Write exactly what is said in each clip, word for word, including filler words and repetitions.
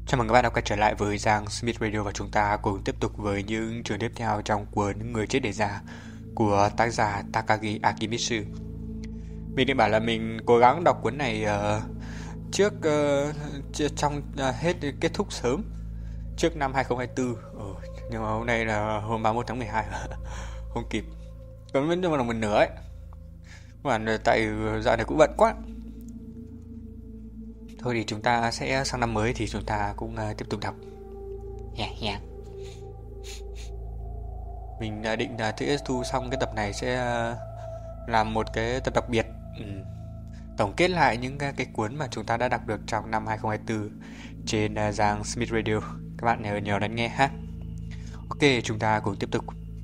Chào mừng các bạn đã quay trở lại với Giang Smith Radio và chúng ta cùng tiếp tục với những chương tiếp theo trong cuốn Người chết để già của tác giả Takagi Akimitsu. Mình định bảo là mình cố gắng đọc cuốn này uh, trước uh, trong uh, hết kết thúc sớm trước năm hai không hai tư. Ừ, nhưng mà hôm nay là hôm ba mươi mốt tháng mười hai không kịp. Còn vẫn là một nửa ấy. Mà tại dạo này cũng bận quá. Thôi thì chúng ta sẽ sang năm mới thì chúng ta cũng uh, tiếp tục đọc. Yeah, yeah. Mình uh, định uh, tiếp thu xong cái tập này sẽ uh, làm một cái tập đặc biệt, ừ. tổng kết lại những cái, cái cuốn mà chúng ta đã đọc được trong năm hai không hai tư trên uh, Giang Smith Radio. Các bạn nhớ nhớ lắng nghe ha. Ok, chúng ta cùng tiếp tục.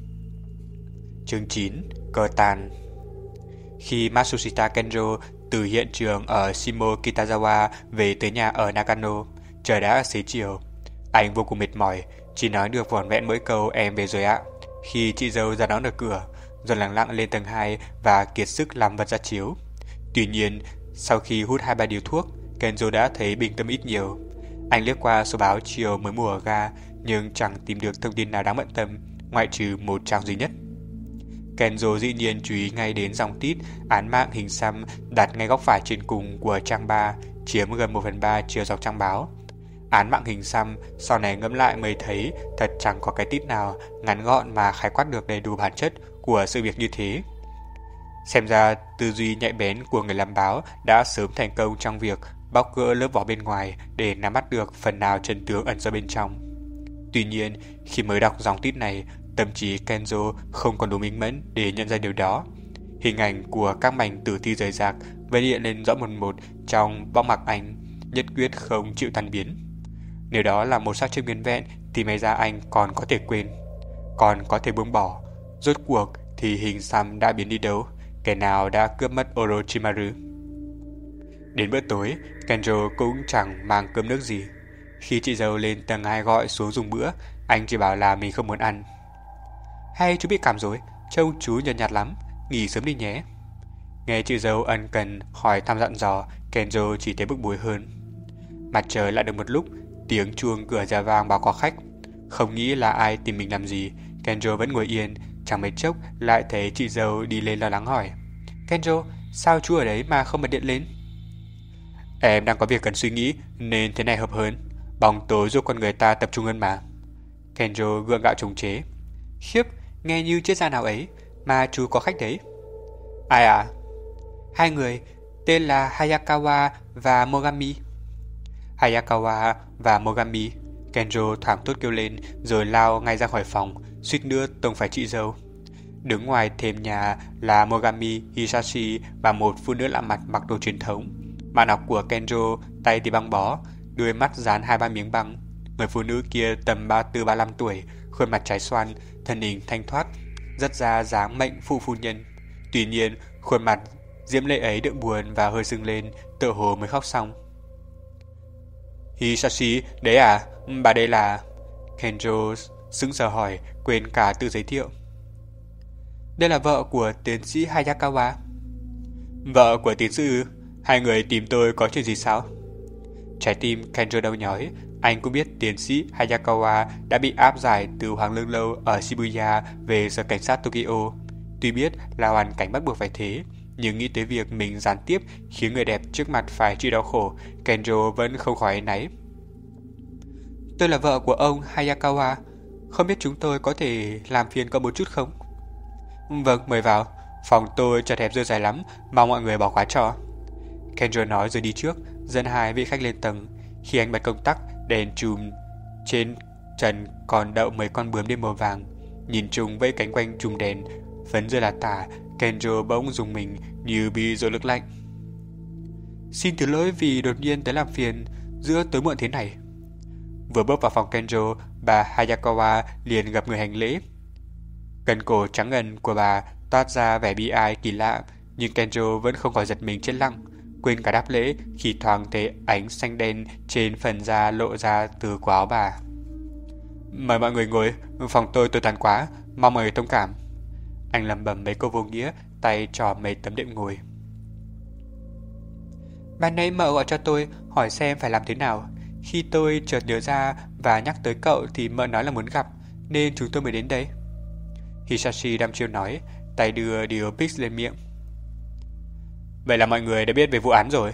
Chương chín, cờ tàn. Khi Matsushita Kenjo từ hiện trường ở Shimo Kitazawa về tới nhà ở Nakano, trời đã xế chiều. Anh vô cùng mệt mỏi, chỉ nói được vỏn vẹn mỗi câu em về rồi ạ. Khi chị dâu ra đón ở cửa, rồi lặng lặng lên tầng hai và kiệt sức làm vật ra chiếu. Tuy nhiên, sau khi hút hai ba điếu thuốc, Kenzo đã thấy bình tâm ít nhiều. Anh liếc qua số báo chiều mới mua ở ga, nhưng chẳng tìm được thông tin nào đáng bận tâm, ngoại trừ một trang duy nhất. Kenzo dĩ nhiên chú ý ngay đến dòng tít án mạng hình xăm đặt ngay góc phải trên cùng của trang ba, chiếm gần một phần ba chiều dọc trang báo. Án mạng hình xăm sau này ngẫm lại mới thấy thật chẳng có cái tít nào ngắn gọn mà khái quát được đầy đủ bản chất của sự việc như thế. Xem ra tư duy nhạy bén của người làm báo đã sớm thành công trong việc bóc gỡ lớp vỏ bên ngoài để nắm bắt được phần nào chân tướng ẩn ra bên trong. Tuy nhiên, khi mới đọc dòng tít này, tâm trí Kenzo không còn đủ minh mẫn để nhận ra điều đó. Hình ảnh của các mảnh tử thi rời rạc vẫn hiện lên rõ một một trong bóng mặt anh, nhất quyết không chịu tan biến. Nếu đó là một xác chết nguyên vẹn thì may ra anh còn có thể quên, còn có thể buông bỏ. Rốt cuộc thì hình xăm đã biến đi đâu, kẻ nào đã cướp mất Orochimaru. Đến bữa tối, Kenjo cũng chẳng mang cơm nước gì. Khi chị dâu lên tầng hai gọi xuống dùng bữa, anh chỉ bảo là mình không muốn ăn. Hay chú bị cảm rồi, trông chú nhợt nhạt lắm, nghỉ sớm đi nhé. Nghe chị dâu ân cần hỏi thăm dặn dò, Kenzo chỉ thấy bức bối hơn. Mặt trời lại được một lúc, tiếng chuông cửa ra vang báo có khách. Không nghĩ là ai tìm mình làm gì, Kenzo vẫn ngồi yên, chẳng mấy chốc lại thấy chị dâu đi lên lo lắng hỏi: Kenzo, sao chú ở đấy mà không bật điện lên? Em đang có việc cần suy nghĩ nên thế này hợp hơn. Bóng tối giúp con người ta tập trung hơn mà. Kenzo gượng gạo chống chế. Khiếp, nghe như triết gia nào ấy, mà chú có khách đấy. Ai à? Hai người, tên là Hayakawa và Mogami. Hayakawa và Mogami, Kenzo thoảng thốt kêu lên rồi lao ngay ra khỏi phòng, suýt nữa tông phải chị dâu. Đứng ngoài thềm nhà là Mogami Hisashi và một phụ nữ lạ mặt mặc đồ truyền thống. Bạn học của Kenzo tay thì băng bó, đuôi mắt dán hai ba miếng băng. Người phụ nữ kia tầm ba mươi tư ba mươi lăm tuổi, khuôn mặt trái xoan, thân hình thanh thoát, rất ra dáng mệnh phụ phu nhân. Tuy nhiên, khuôn mặt diễm lệ ấy đượm buồn và hơi sưng lên, tựa hồ mới khóc xong. Hisashi, đấy à? Bà đây là... Kenzo sững sờ hỏi, quên cả tự giới thiệu. Đây là vợ của tiến sĩ Hayakawa. Vợ của tiến sĩ ư? Hai người tìm tôi có chuyện gì sao? Trái tim Kenzo đau nhói. Anh cũng biết tiến sĩ Hayakawa đã bị áp giải từ Hoàng Lương Lâu ở Shibuya về sở cảnh sát Tokyo. Tuy biết là hoàn cảnh bắt buộc phải thế, nhưng nghĩ tới việc mình gián tiếp khiến người đẹp trước mặt phải chịu đau khổ, Kenzo vẫn không khỏi áy náy. Tôi là vợ của ông Hayakawa. Không biết chúng tôi có thể làm phiền cậu một chút không? Vâng, mời vào. Phòng tôi chật hẹp dơ dài lắm, mong mọi người bỏ qua cho. Kenzo nói rồi đi trước, dẫn hai vị khách lên tầng. Khi anh bật công tắc, đèn chùm trên trần còn đậu mấy con bướm đêm màu vàng. Nhìn chúng vẫy cánh quanh chùm đèn, phấn rơi là tả, Kenzo bỗng dùng mình như bị dội nước lạnh. Xin thứ lỗi vì đột nhiên tới làm phiền giữa tối muộn thế này. Vừa bước vào phòng Kenzo, bà Hayakawa liền gặp người hành lễ. Cần cổ trắng ngần của bà toát ra vẻ bi ai kỳ lạ, nhưng Kenzo vẫn không khỏi giật mình chết lặng, quên cả đáp lễ khi thoáng thấy ánh xanh đen trên phần da lộ ra từ của áo bà. Mời mọi người ngồi, phòng tôi tồi tàn quá, mong mọi người thông cảm. Anh lẩm bẩm mấy câu vô nghĩa, tay trỏ mấy tấm đệm ngồi. Ban nãy mợ gọi cho tôi hỏi xem phải làm thế nào. Khi tôi chợt nhớ ra và nhắc tới cậu thì mợ nói là muốn gặp, nên chúng tôi mới đến đây. Hisashi đăm chiêu nói, tay đưa điều Pix lên miệng. Vậy là mọi người đã biết về vụ án rồi?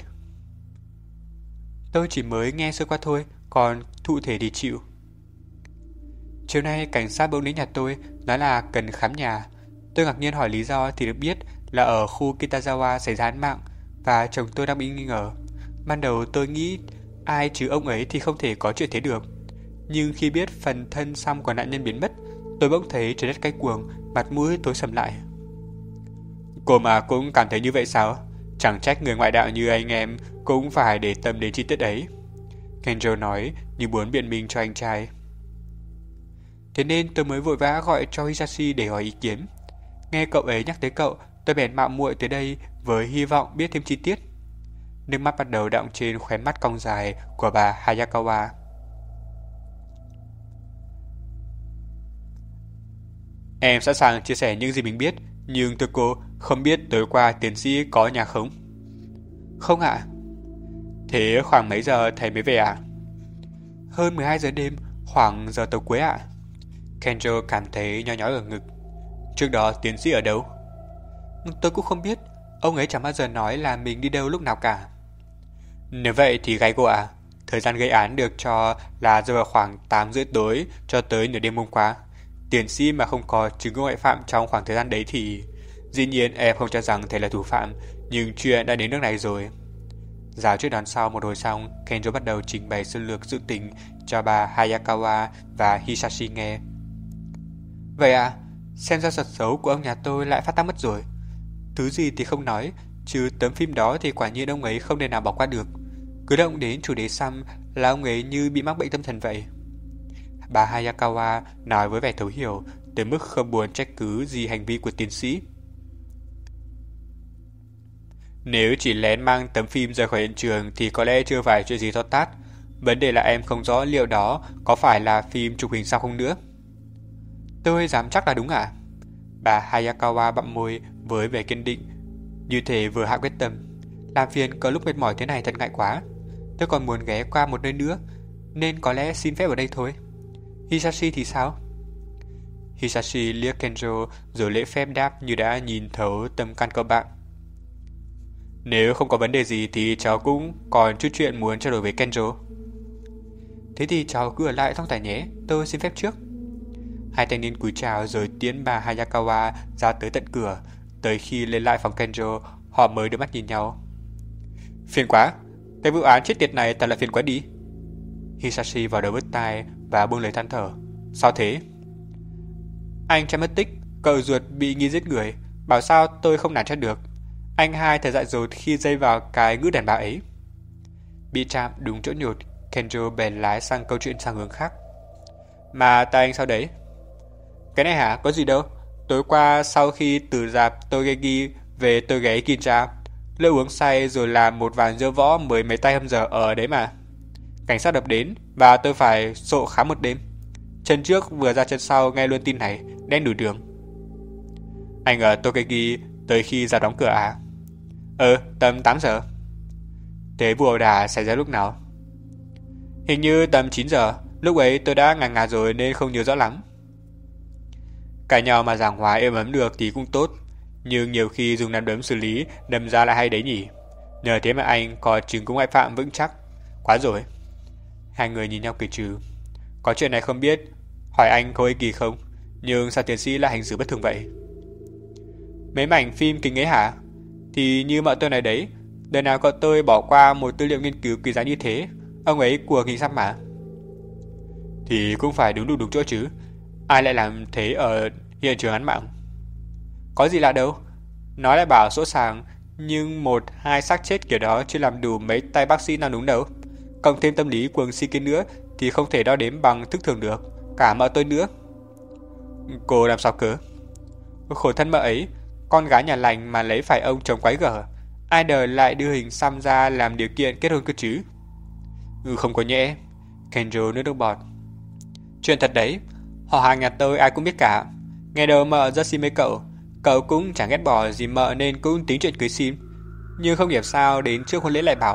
Tôi chỉ mới nghe sơ qua thôi, còn thụ thể thì chịu. Chiều nay cảnh sát bỗng đến nhà tôi, nói là cần khám nhà. Tôi ngạc nhiên hỏi lý do thì được biết là ở khu Kitazawa xảy ra án mạng và chồng tôi đang bị nghi ngờ. Ban đầu tôi nghĩ ai chứ ông ấy thì không thể có chuyện thế được. Nhưng khi biết phần thân xăm của nạn nhân biến mất, tôi bỗng thấy trời đất cay cuồng, mặt mũi tối sầm lại. Cô mà cũng cảm thấy như vậy sao? Chẳng trách người ngoại đạo như anh em cũng phải để tâm đến chi tiết ấy. Kenjo nói như muốn biện minh cho anh trai. Thế nên tôi mới vội vã gọi cho Hisashi để hỏi ý kiến. Nghe cậu ấy nhắc tới cậu, tôi bèn mạo muội tới đây với hy vọng biết thêm chi tiết. Nước mắt bắt đầu đọng trên khóe mắt cong dài của bà Hayakawa. Em sẵn sàng chia sẻ những gì mình biết, nhưng thưa cô, không biết tối qua tiến sĩ có nhà không? Không ạ. À? Thế khoảng mấy giờ thầy mới về ạ? À? Hơn mười hai giờ đêm, khoảng giờ tàu cuối ạ. À? Kenjo cảm thấy nho nhói ở ngực. Trước đó tiến sĩ ở đâu? Tôi cũng không biết. Ông ấy chẳng bao giờ nói là mình đi đâu lúc nào cả. Nếu vậy thì gay cô ạ. À? Thời gian gây án được cho là rơi vào khoảng tám rưỡi tối cho tới nửa đêm hôm qua. Tiến sĩ mà không có chứng cứ ngoại phạm trong khoảng thời gian đấy thì... Dĩ nhiên em không cho rằng thầy là thủ phạm, nhưng chuyện đã đến nước này rồi. Giáo trước đón sau một hồi xong, Kenjo bắt đầu trình bày sơ lược sự tình cho bà Hayakawa và Hisashi nghe. Vậy à, xem ra giật xấu của ông nhà tôi lại phát tác mất rồi. Thứ gì thì không nói, chứ tấm phim đó thì quả nhiên ông ấy không thể nào bỏ qua được. Cứ động đến chủ đề xăm là ông ấy như bị mắc bệnh tâm thần vậy. Bà Hayakawa nói với vẻ thấu hiểu, tới mức không buồn trách cứ gì hành vi của tiến sĩ. Nếu chỉ lén mang tấm phim rời khỏi hiện trường thì có lẽ chưa phải chuyện gì to tát. Vấn đề là em không rõ liệu đó có phải là phim chụp hình sao không nữa. Tôi dám chắc là đúng à? Bà Hayakawa bặm môi với vẻ kiên định, như thể vừa hạ quyết tâm. Làm phiền có lúc mệt mỏi thế này thật ngại quá. Tôi còn muốn ghé qua một nơi nữa, nên có lẽ xin phép ở đây thôi. Hisashi thì sao? Hisashi liếc Kenjo rồi lễ phép đáp như đã nhìn thấu tâm can cậu bạn. Nếu không có vấn đề gì thì cháu cũng còn chút chuyện muốn trao đổi với Kenjo. Thế thì cháu cứ ở lại trong tải nhé, tôi xin phép trước. Hai thanh niên cúi chào rồi tiễn bà Hayakawa ra tới tận cửa. Tới khi lên lại phòng Kenjo, họ mới đưa mắt nhìn nhau. Phiền quá, cái vụ án chết tiệt này thật là phiền quá đi. Hisashi vào đầu bứt tai và buông lời than thở. Sao thế? Anh trai mất tích, cậu ruột bị nghi giết người, bảo sao tôi không nản cho được. Anh hai thật dại dột khi dây vào cái ngữ đàn bà ấy. Bị chạm đúng chỗ nhột, Kenjo bèn lái sang câu chuyện sang hướng khác. Mà tay anh sao đấy? Cái này hả? Có gì đâu. Tối qua sau khi từ rạp Togeiki về tôi ghé Kinja, lỡ uống say rồi làm một ván diêu võ mười mấy tay hâm giờ ở đấy mà. Cảnh sát đập đến và tôi phải sộ khám một đêm. Chân trước vừa ra chân sau nghe luôn tin này, đen đủ đường. Anh ở Togeiki tới khi ra đóng cửa à? Ờ, tầm tám giờ. Thế vụ ẩu đả xảy ra lúc nào? Hình như tầm chín giờ. Lúc ấy tôi đã ngà ngà rồi nên không nhớ rõ lắm. Cãi nhau mà giảng hòa êm ấm được thì cũng tốt, nhưng nhiều khi dùng nắm đấm xử lý đâm ra lại hay đấy nhỉ. Nhờ thế mà anh có chứng cứ ngoại phạm vững chắc. Quá rồi. Hai người nhìn nhau cười trừ. Có chuyện này không biết, hỏi anh có ích kỳ không, nhưng sao tiến sĩ lại hành xử bất thường vậy? Mấy mảnh phim kính ấy hả? Thì như mợ tôi nói đấy, đời nào cậu tôi bỏ qua một tư liệu nghiên cứu quý giá như thế. Ông ấy của hình xăm mà. Thì cũng phải đúng đủ đúng chỗ chứ. Ai lại làm thế ở hiện trường án mạng? Có gì lạ đâu. Nói lại bảo sỗ sàng, nhưng một hai xác chết kiểu đó chưa làm đủ mấy tay bác sĩ nào đúng đâu. Cộng thêm tâm lý cuồng si kiến nữa thì không thể đo đếm bằng thức thường được. Cả mợ tôi nữa. Cô làm sao cơ? Khổ thân mợ ấy, con gái nhà lành mà lấy phải ông chồng quái gở. Ai đời lại đưa hình xăm ra làm điều kiện kết hôn cơ chứ? Ừ, không có nhẽ. Kenjo nuốt nước bọt. Chuyện thật đấy, họ hàng nhà tôi ai cũng biết cả. Nghe đầu mợ rất xin mấy cậu, cậu cũng chẳng ghét bỏ gì mợ nên cũng tính chuyện cưới xin. Nhưng không hiểu sao đến trước hôn lễ lại bảo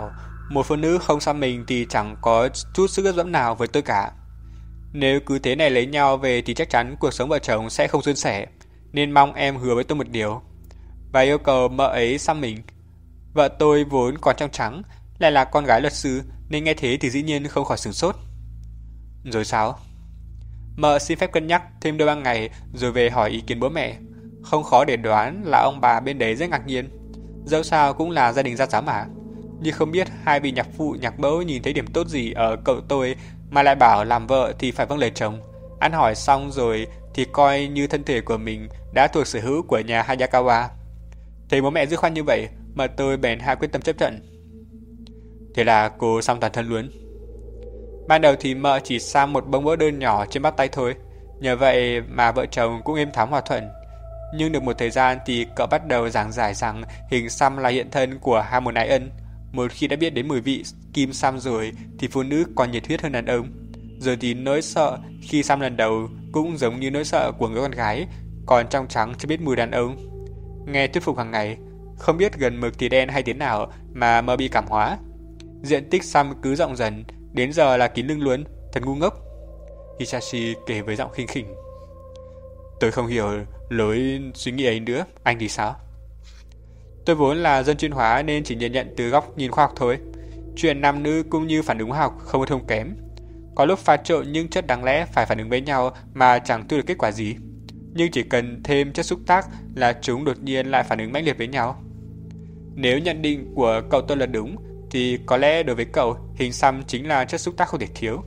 Một phụ nữ không xăm mình thì chẳng có chút sức hấp dẫn nào với tôi cả. Nếu cứ thế này lấy nhau về thì chắc chắn cuộc sống vợ chồng sẽ không suôn sẻ, nên mong em hứa với tôi một điều và yêu cầu mợ ấy xăm mình. Vợ tôi vốn còn trong trắng, lại là con gái luật sư, nên nghe thế thì dĩ nhiên không khỏi sửng sốt. Rồi sao? Mợ xin phép cân nhắc thêm đôi ba ngày rồi về hỏi ý kiến bố mẹ. Không khó để đoán là ông bà bên đấy rất ngạc nhiên. Dẫu sao cũng là gia đình gia giáo mà. Nhưng không biết hai vị nhạc phụ nhạc mẫu nhìn thấy điểm tốt gì ở cậu tôi mà lại bảo làm vợ thì phải vâng lời chồng. Ăn hỏi xong rồi thì coi như thân thể của mình đã thuộc sở hữu của nhà Hayakawa. Thấy bố mẹ dứt khoát như vậy mà tôi bèn hạ quyết tâm chấp nhận. Thế là cô xăm toàn thân luôn. Ban đầu thì mợ chỉ xăm một bông vỡ đơn nhỏ trên bắp tay thôi. Nhờ vậy mà vợ chồng cũng êm thắm hòa thuận. Nhưng được một thời gian thì cậu bắt đầu giảng giải rằng hình xăm là hiện thân của Harmony Ân. Một khi đã biết đến mùi vị kim xăm rồi thì phụ nữ còn nhiệt huyết hơn đàn ông. Rồi thì nỗi sợ khi xăm lần đầu cũng giống như nỗi sợ của người con gái còn trong trắng chưa biết mùi đàn ông. Nghe thuyết phục hàng ngày, không biết gần mực thì đen hay thế nào mà mơ bị cảm hóa. Diện tích xăm cứ rộng dần, đến giờ là kín lưng luôn, thật ngu ngốc. Hisashi kể với giọng khinh khỉnh. Tôi không hiểu lối suy nghĩ ấy nữa, anh thì sao? Tôi vốn là dân chuyên hóa nên chỉ nhìn nhận từ góc nhìn khoa học thôi. Chuyện nam nữ cũng như phản ứng hóa học không có thông kém. Có lúc pha trộn những chất đáng lẽ phải phản ứng với nhau mà chẳng thu được kết quả gì. Nhưng chỉ cần thêm chất xúc tác là chúng đột nhiên lại phản ứng mãnh liệt với nhau. Nếu nhận định của cậu tôi là đúng thì có lẽ đối với cậu hình xăm chính là chất xúc tác không thể thiếu.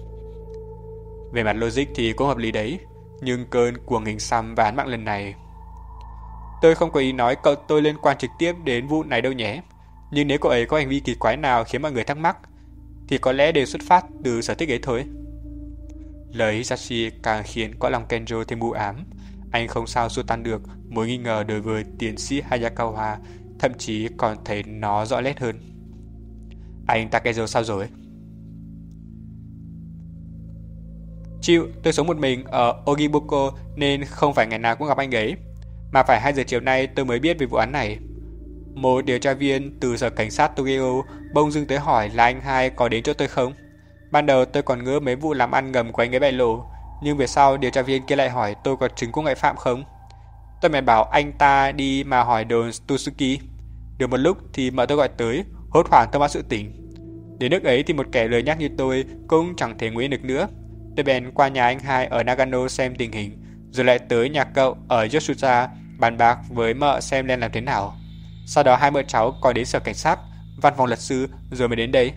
Về mặt logic thì cũng hợp lý đấy, nhưng cơn cuồng hình xăm và án mạng lần này... Tôi không có ý nói cậu tôi liên quan trực tiếp đến vụ này đâu nhé. Nhưng nếu cậu ấy có hành vi kỳ quái nào khiến mọi người thắc mắc thì có lẽ đều xuất phát từ sở thích ấy thôi. Lời Hisashi càng khiến cõi lòng Kenjo thêm u ám. Anh không sao xua tan được mối nghi ngờ đối với tiến sĩ Hayakawa, thậm chí còn thấy nó rõ nét hơn. Anh Takezo sao rồi? Chịu, tôi sống một mình ở Ogiboko nên không phải ngày nào cũng gặp anh ấy. Mà phải hai giờ chiều nay tôi mới biết về vụ án này. Một điều tra viên từ sở cảnh sát Tokyo bỗng dưng tới hỏi là anh hai có đến chỗ tôi không. Ban đầu tôi còn ngỡ mấy vụ làm ăn ngầm của anh ấy bại lộ, nhưng về sau điều tra viên kia lại hỏi tôi có chứng của ngoại phạm không. Tôi mới bảo anh ta đi mà hỏi đồn Tsuki. Được một lúc thì mợ tôi gọi tới, hốt hoảng thông báo sự tình. Đến nước ấy thì một kẻ lười nhác như tôi cũng chẳng thể ngồi được nữa. Tôi bèn qua nhà anh hai ở Nagano xem tình hình, rồi lại tới nhà cậu ở Yosuta bàn bạc với mợ xem nên làm thế nào. Sau đó hai mợ cháu còn đến sở cảnh sát, văn phòng luật sư rồi mới đến đây.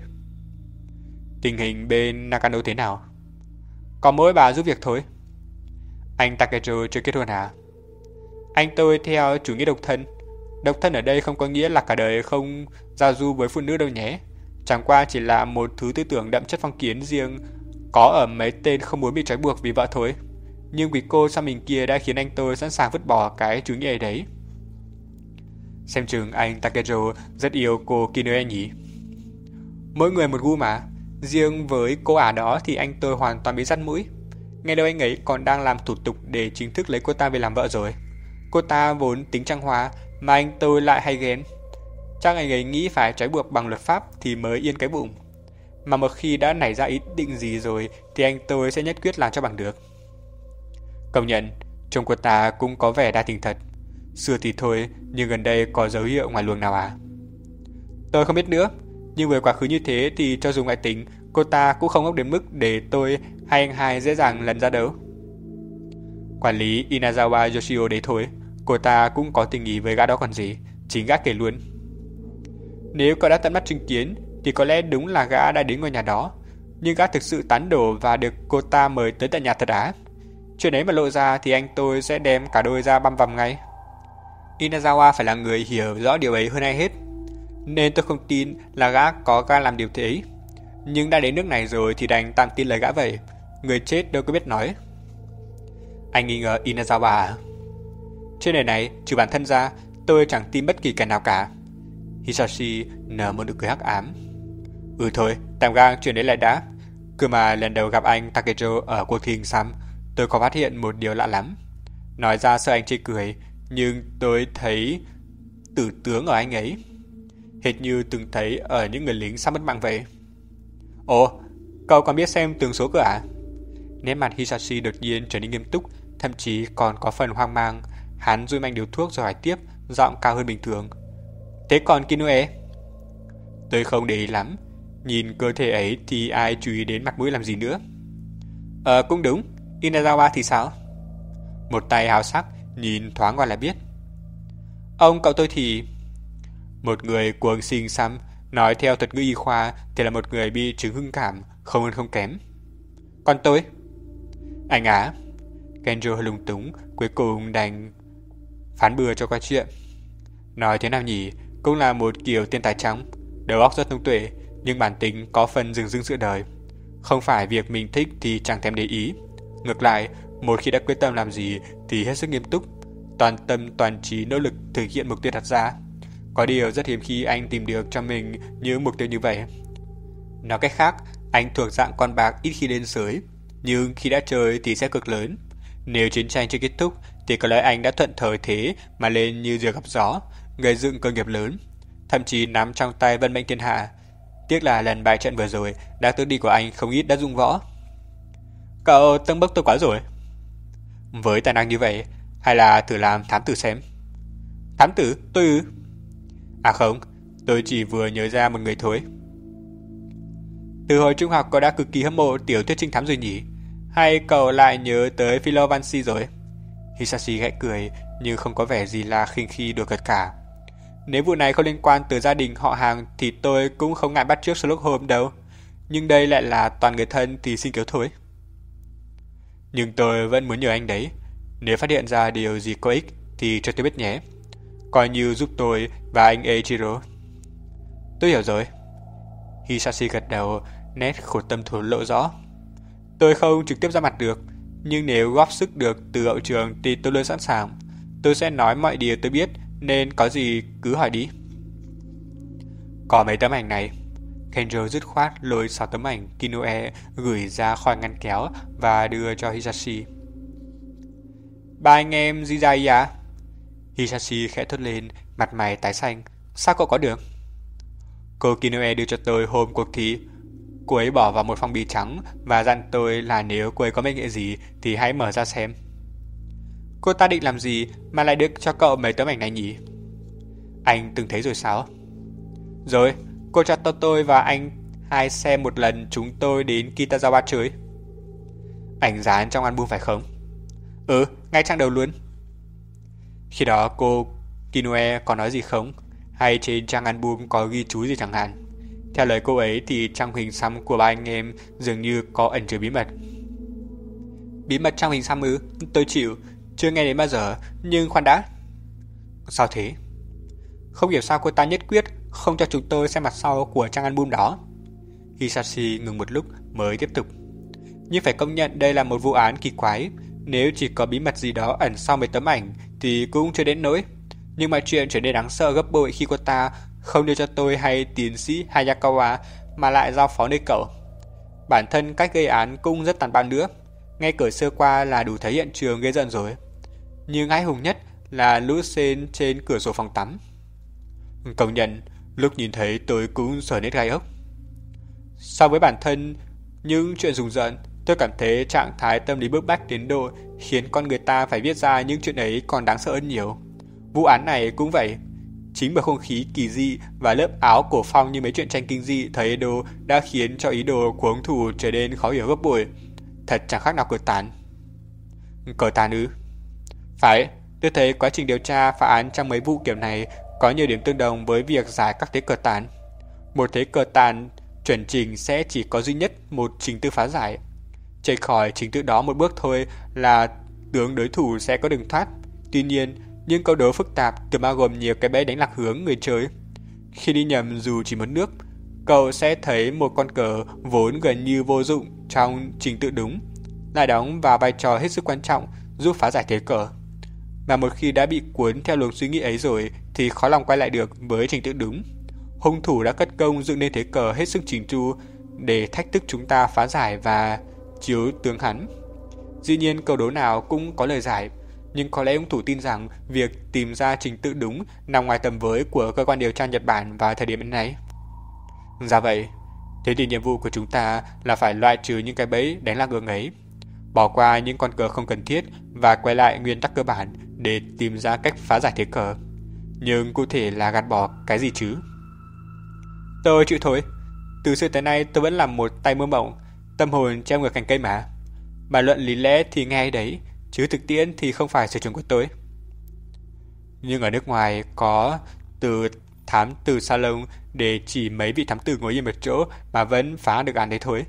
Tình hình bên Nagano thế nào? Có mỗi bà giúp việc thôi. Anh Takezo chưa kết hôn à? Anh tôi theo chủ nghĩa độc thân. Độc thân ở đây không có nghĩa là cả đời không giao du với phụ nữ đâu nhé. Chẳng qua chỉ là một thứ tư tưởng đậm chất phong kiến riêng có ở mấy tên không muốn bị trói buộc vì vợ thôi. Nhưng vì cô xăm mình kia đã khiến anh tôi sẵn sàng vứt bỏ cái chủ nghĩa ấy đấy. Xem chừng anh Takezo rất yêu cô Kinoe nhỉ? Mỗi người một gu mà. Riêng với cô ả đó thì anh tôi hoàn toàn bị dắt mũi. Nghe đâu anh ấy còn đang làm thủ tục để chính thức lấy cô ta về làm vợ rồi. Cô ta vốn tính trăng hoa mà anh tôi lại hay ghen. Chắc anh ấy nghĩ phải trói buộc bằng luật pháp thì mới yên cái bụng. Mà một khi đã nảy ra ý định gì rồi thì anh tôi sẽ nhất quyết làm cho bằng được. Công nhận, chồng của ta cũng có vẻ đa tình thật. Xưa thì thôi, nhưng gần đây có dấu hiệu ngoài luồng nào à? Tôi không biết nữa, nhưng với quá khứ như thế thì cho dù ngoại tình, cô ta cũng không ngốc đến mức để tôi hay anh hai dễ dàng lần ra đâu. Quản lý Inazawa Yoshio đấy thôi, cô ta cũng có tình ý với gã đó còn gì, chính gã kể luôn. Nếu cậu đã tận mắt chứng kiến thì có lẽ đúng là gã đã đến ngôi nhà đó, nhưng gã thực sự tán đổ và được cô ta mời tới tận nhà thật á? Chuyện ấy mà lộ ra thì anh tôi sẽ đem cả đôi ra băm vằm ngay. Inazawa phải là người hiểu rõ điều ấy hơn ai hết, nên tôi không tin là gã có gan làm điều thế ấy. Nhưng đã đến nước này rồi thì đành tạm tin lời gã vậy. Người chết đâu có biết nói. Anh nghi ngờ Inazawa à? Trên đời này, trừ bản thân ra, tôi chẳng tin bất kỳ kẻ nào cả. Hisashi nở một nụ cười hắc ám. Ừ thôi, tạm gác chuyện đấy lại đã. Cứ mà lần đầu gặp anh Takezo ở cuộc thi hình xăm, tôi có phát hiện một điều lạ lắm. Nói ra sợ anh chê cười, nhưng tôi thấy tử tướng ở anh ấy. hệt như từng thấy ở những người lính sắp mất mạng vậy. Ồ, cậu còn biết xem tường số cơ à? Nét mặt Hisashi đột nhiên trở nên nghiêm túc, thậm chí còn có phần hoang mang. Hắn dụi mạnh điếu thuốc rồi hỏi tiếp, giọng cao hơn bình thường. Thế còn Kinoe? Tôi không để ý lắm. Nhìn cơ thể ấy thì ai chú ý đến mặt mũi làm gì nữa. Ờ cũng đúng. Inazawa thì sao? Một tay hào sắc, nhìn thoáng qua là biết. Ông cậu tôi thì... Một người cuồng xinh xăm, nói theo thuật ngữ y khoa thì là một người bị chứng hưng cảm, không hơn không kém. Còn tôi? Anh á? Kenjo hơi lung túng, cuối cùng đành phán bừa cho qua chuyện. Nói thế nào nhỉ, cũng là một kiểu tiên tài trắng, đầu óc rất thông tuệ, nhưng bản tính có phần dừng dưng giữa đời. Không phải việc mình thích thì chẳng thèm để ý. Ngược lại, một khi đã quyết tâm làm gì thì hết sức nghiêm túc, toàn tâm toàn trí nỗ lực thực hiện mục tiêu đặt ra. Có điều rất hiếm khi anh tìm được cho mình những mục tiêu như vậy. Nói cách khác, anh thuộc dạng con bạc ít khi lên sới, nhưng khi đã chơi thì sẽ cực lớn. Nếu chiến tranh chưa kết thúc thì có lẽ anh đã thuận thời thế mà lên như diều gặp gió, gây dựng cơ nghiệp lớn, thậm chí nắm trong tay vận mệnh thiên hạ. Tiếc là lần bại trận vừa rồi đã tước đi của anh không ít đã dụng võ. Cậu tâng bốc tôi quá rồi. Với tài năng như vậy, hay là thử làm thám tử xem. Thám tử? Tôi ư? À không, tôi chỉ vừa nhớ ra một người thôi. Từ hồi trung học cậu đã cực kỳ hâm mộ tiểu thuyết trinh thám rồi nhỉ? Hay cậu lại nhớ tới Philovancy rồi? Hisashi gãy cười, nhưng không có vẻ gì là khinh khi đùa cợt cả. Nếu vụ này không liên quan tới gia đình họ hàng thì tôi cũng không ngại bắt chước Sherlock Holmes đâu. Nhưng đây lại là toàn người thân thì xin cứu thôi. Nhưng tôi vẫn muốn nhờ anh đấy. Nếu phát hiện ra điều gì có ích thì cho tôi biết nhé. Coi như giúp tôi và anh Eiichiro. Tôi hiểu rồi. Hisashi gật đầu, nét khổ tâm thổ lộ rõ. Tôi không trực tiếp ra mặt được, nhưng nếu góp sức được từ hậu trường thì tôi luôn sẵn sàng. Tôi sẽ nói mọi điều tôi biết, nên có gì cứ hỏi đi. Có mấy tấm ảnh này. Kenjo dứt khoát lôi sáu tấm ảnh Kinoe gửi ra khỏi ngăn kéo và đưa cho Hisashi. Ba anh em Jizai à? Hisashi khẽ thốt lên, mặt mày tái xanh. Sao cậu có được? Cô Kinoe đưa cho tôi hôm cuộc thi. Cô ấy bỏ vào một phong bì trắng và dặn tôi là nếu cô ấy có mệnh hệ gì thì hãy mở ra xem. Cô ta định làm gì mà lại đưa cho cậu mấy tấm ảnh này nhỉ? Anh từng thấy rồi sao? Rồi, cô cho tôi và anh hai xem một lần chúng tôi đến Kitazawa chơi. Ảnh dán trong album phải không? Ừ, ngay trang đầu luôn. Khi đó cô Kinoe có nói gì không? Hay trên trang album có ghi chú gì chẳng hạn? Theo lời cô ấy thì trong hình xăm của ba anh em dường như có ẩn chứa bí mật. Bí mật trong hình xăm ư? Tôi chịu, chưa nghe đến bao giờ, nhưng khoan đã. Sao thế? Không hiểu sao cô ta nhất quyết không cho chúng tôi xem mặt sau của trang album đó. Hisashi ngừng một lúc mới tiếp tục. Nhưng phải công nhận đây là một vụ án kỳ quái. Nếu chỉ có bí mật gì đó ẩn sau mấy tấm ảnh thì cũng chưa đến nỗi. Nhưng mọi chuyện trở nên đáng sợ gấp bội khi cô ta không đưa cho tôi hay tiến sĩ Hayakawa mà lại giao phó nơi cậu. Bản thân cách gây án cũng rất tàn bạo nữa. Ngay cửa sơ qua là đủ thấy hiện trường gây giận rồi. Nhưng hãi hùng nhất là lũ sên trên cửa sổ phòng tắm. Công nhận, lúc nhìn thấy tôi cũng sởn hết gai ốc. So với bản thân những chuyện rùng rợn, tôi cảm thấy trạng thái tâm lý bức bách đến độ khiến con người ta phải viết ra những chuyện ấy còn đáng sợ hơn nhiều. Vụ án này cũng vậy. Chính bởi không khí kỳ dị và lớp áo cổ phong như mấy chuyện tranh kinh dị thời Edo đã khiến cho ý đồ của hung thủ trở nên khó hiểu gấp bội. Thật chẳng khác nào cờ tàn. Cờ tàn ư? Phải, tôi thấy quá trình điều tra phá án trong mấy vụ kiểu này có nhiều điểm tương đồng với việc giải các thế cờ tàn. Một thế cờ tàn chuẩn trình sẽ chỉ có duy nhất một trình tự phá giải. Chạy khỏi trình tự đó một bước thôi là tướng đối thủ sẽ có đường thoát. Tuy nhiên, những câu đố phức tạp thường bao gồm nhiều cái bẫy đánh lạc hướng người chơi. Khi đi nhầm dù chỉ một nước, cậu sẽ thấy một con cờ vốn gần như vô dụng trong trình tự đúng lại đóng vào vai trò hết sức quan trọng giúp phá giải thế cờ. Mà một khi đã bị cuốn theo luồng suy nghĩ ấy rồi thì khó lòng quay lại được với trình tự đúng. Hung thủ đã cất công dựng nên thế cờ hết sức chỉnh chu để thách thức chúng ta phá giải và chiếu tướng hắn. Dĩ nhiên câu đố nào cũng có lời giải. nhưng có lẽ hung thủ tin rằng việc tìm ra trình tự đúng nằm ngoài tầm với của cơ quan điều tra Nhật Bản vào thời điểm này. Ra vậy, thế thì nhiệm vụ của chúng ta là phải loại trừ những cái bẫy đánh lạc hướng ấy, bỏ qua những con cờ không cần thiết và quay lại nguyên tắc cơ bản để tìm ra cách phá giải thế cờ. Nhưng cụ thể là gạt bỏ cái gì chứ? Tôi chịu thôi. Từ xưa tới nay tôi vẫn làm một tay mơ mộng, tâm hồn treo ngược cành cây mà. Bàn luận lý lẽ thì nghe đấy, chứ thực tiễn thì không phải sở trường của tôi. Nhưng ở nước ngoài có từ thám tử salon để chỉ mấy vị thám tử ngồi yên một chỗ mà vẫn phá được án đấy thôi.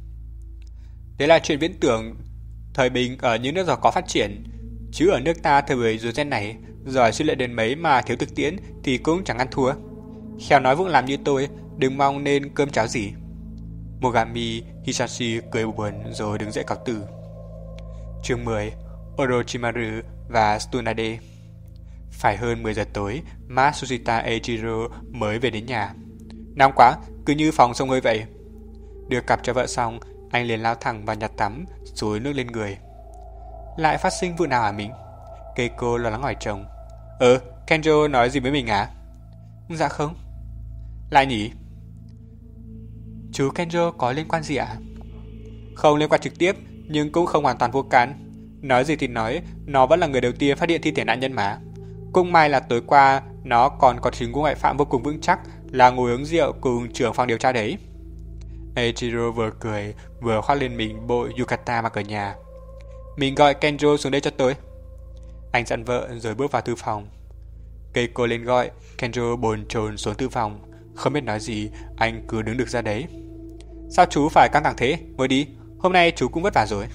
Đấy là chuyện viễn tưởng thời bình ở những nước giàu có phát triển, chứ ở nước ta thời buổi rối ren này, giỏi suy luận đến mấy mà thiếu thực tiễn thì cũng chẳng ăn thua. Khéo nói vụng làm như tôi, đừng mong nên cơm cháo gì. Mogami Hisashi cười buồn rồi đứng dậy cáo từ. Chương mười. Orochimaru và Tsunade. Phải hơn mười giờ tối, Matsushita Eiichiro mới về đến nhà. Nóng quá, cứ như phòng sông hơi vậy. Đưa cặp cho vợ xong, anh liền lao thẳng vào nhà tắm, xối nước lên người. Lại phát sinh vụ nào hả mình? Keiko lo lắng hỏi chồng. Ờ, Kenjo nói gì với mình à? Dạ không. Lại nhỉ? Chú Kenjo có liên quan gì ạ? À? Không liên quan trực tiếp, nhưng cũng không hoàn toàn vô can. Nói gì thì nói, nó vẫn là người đầu tiên phát hiện thi thể nạn nhân mà. Cũng may là tối qua, nó còn có chứng cứ ngoại phạm vô cùng vững chắc là ngồi uống rượu cùng trưởng phòng điều tra đấy. Eiichiro vừa cười, vừa khoác lên mình bộ yukata mặc ở nhà. Mình gọi Kenjo xuống đây cho tôi. Anh dặn vợ rồi bước vào thư phòng. Keiko lên gọi, Kenjo bồn chồn xuống thư phòng. Không biết nói gì, anh cứ đứng được ra đấy. Sao chú phải căng thẳng thế? Ngồi đi, hôm nay chú cũng vất vả rồi.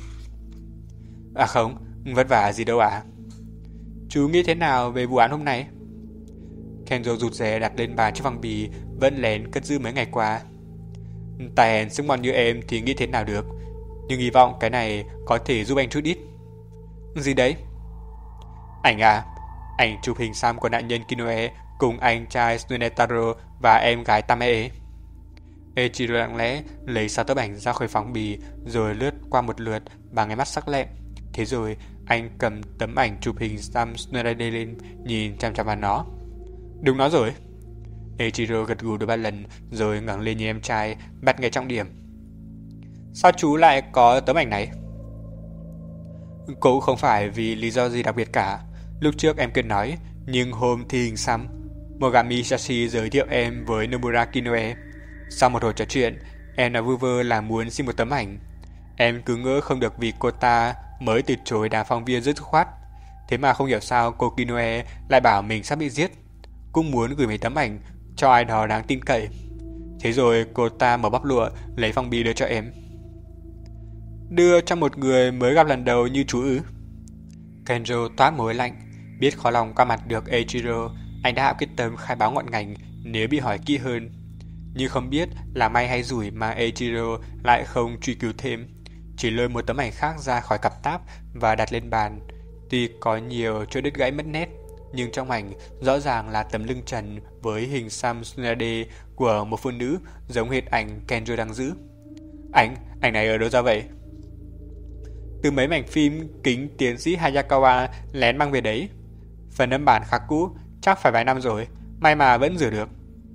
À không, vất vả gì đâu ạ. Chú nghĩ thế nào về vụ án hôm nay? Kenjo rụt rè đặt lên bàn chiếc phong bì vẫn lén cất giữ mấy ngày qua. Tài hèn sức ngoan như em thì nghĩ thế nào được, nhưng hy vọng cái này có thể giúp anh chút ít. Gì đấy? Ảnh à? Ảnh chụp hình xăm của nạn nhân Kinoe cùng anh trai Tsunetaro và em gái Tamae. Eiichiro lặng lẽ lấy sáu tấm ảnh ra khỏi phong bì rồi lướt qua một lượt bằng cái mắt sắc lẹm. Thế rồi anh cầm tấm ảnh chụp hình xăm Tsunade lên, nhìn chăm chăm vào nó. Đúng nó rồi. Eiichiro gật gù đôi ba lần rồi ngẩng lên nhìn em trai, bắt ngay trọng điểm. Sao chú lại có tấm ảnh này? Cũng không phải vì lý do gì đặc biệt cả. Lúc trước em cứ nói, nhưng hôm thi hình xăm, Mogami Hisashi giới thiệu em với Nomura Kinoe. Sau một hồi trò chuyện, em nói vu vơ là muốn xin một tấm ảnh. Em cứ ngỡ không được vì cô ta mới từ chối đám phóng viên rất dứt khoát. Thế mà không hiểu sao cô Kinoe lại bảo mình sắp bị giết, cũng muốn gửi mấy tấm ảnh cho ai đó đáng tin cậy. Thế rồi cô ta mở bắp lụa lấy phong bì đưa cho em. Đưa cho một người mới gặp lần đầu như chú ư? Kenjo toát mồ hôi lạnh. Biết khó lòng qua mặt được Eiichiro, anh đã hạ quyết tâm khai báo ngọn ngành nếu bị hỏi kỹ hơn. Nhưng không biết là may hay rủi mà Eiichiro lại không truy cứu thêm, chỉ lôi một tấm ảnh khác ra khỏi cặp táp và đặt lên bàn. Tuy có nhiều chỗ đứt gãy mất nét, nhưng trong ảnh rõ ràng là tấm lưng trần với hình xăm Tsunade của một phụ nữ giống hệt ảnh Kenjo đang giữ. Ảnh, ảnh này ở đâu ra vậy? Từ mấy mảnh phim kính tiến sĩ Hayakawa lén mang về đấy. Phần âm bản khá cũ, chắc phải vài năm rồi, may mà vẫn rửa được.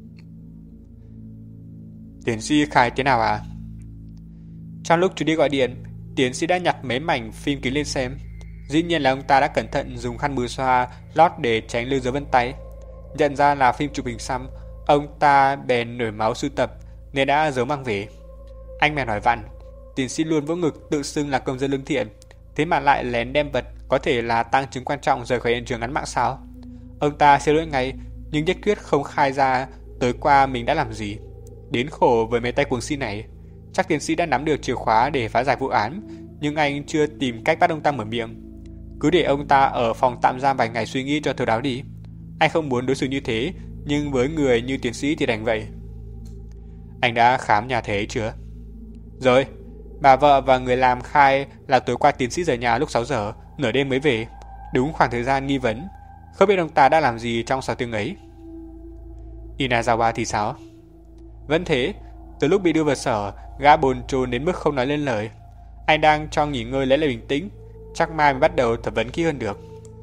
Tiến sĩ khai thế nào à? Trong lúc chú đi gọi điện, tiến sĩ đã nhặt mấy mảnh phim kính lên xem. Dĩ nhiên là ông ta đã cẩn thận dùng khăn mưa xoa lót để tránh lưu dấu vân tay. Nhận ra là phim chụp hình xăm, ông ta bèn nổi máu sưu tập nên đã giấu mang về. Anh mèo hỏi vặn, tiến sĩ luôn vỗ ngực tự xưng là công dân lương thiện, thế mà lại lén đem vật có thể là tang chứng quan trọng rời khỏi hiện trường ngắn mạng sao? Ông ta xin lỗi ngay, nhưng nhất quyết không khai ra tối qua mình đã làm gì. Đến khổ với mấy tay cuồng si này. Chắc tiến sĩ đã nắm được chìa khóa để phá giải vụ án, nhưng anh chưa tìm cách bắt ông ta mở miệng. Cứ để ông ta ở phòng tạm giam vài ngày suy nghĩ cho thấu đáo đi. Anh không muốn đối xử như thế, nhưng với người như tiến sĩ thì đành vậy. Anh đã khám nhà thế chưa? Rồi, bà vợ và người làm khai là tối qua tiến sĩ rời nhà lúc sáu giờ, nửa đêm mới về. Đúng khoảng thời gian nghi vấn. Không biết ông ta đã làm gì trong sáu tiếng ấy. Inazawa thì sao? Vẫn thế, từ lúc bị đưa vào sở, gã bồn chồn đến mức không nói lên lời. Anh đang cho nghỉ ngơi lấy lại bình tĩnh, chắc mai mới bắt đầu thẩm vấn kỹ hơn được.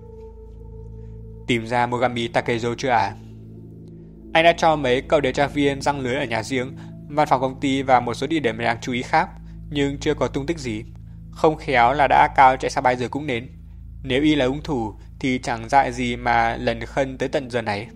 tìm ra Mogami Takezo chưa à? Anh đã cho mấy cậu điều tra viên giăng lưới ở nhà riêng, văn phòng công ty và một số địa điểm đáng chú ý khác, nhưng chưa có tung tích gì. Không khéo là đã cao chạy xa bay rồi cũng nên. Nếu y là hung thủ thì chẳng dại gì mà lần khân tới tận giờ này.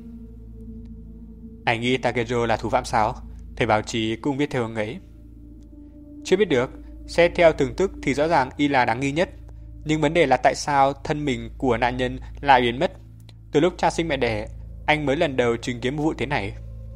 Anh nghĩ Takezo là thủ phạm sao? Thầy báo chí cũng viết theo hướng ấy. Chưa biết được, xét theo từng tức thì rõ ràng y là đáng nghi nhất. Nhưng vấn đề là tại sao thân mình của nạn nhân lại biến mất? Từ lúc cha sinh mẹ đẻ, anh mới lần đầu chứng kiến một vụ thế này.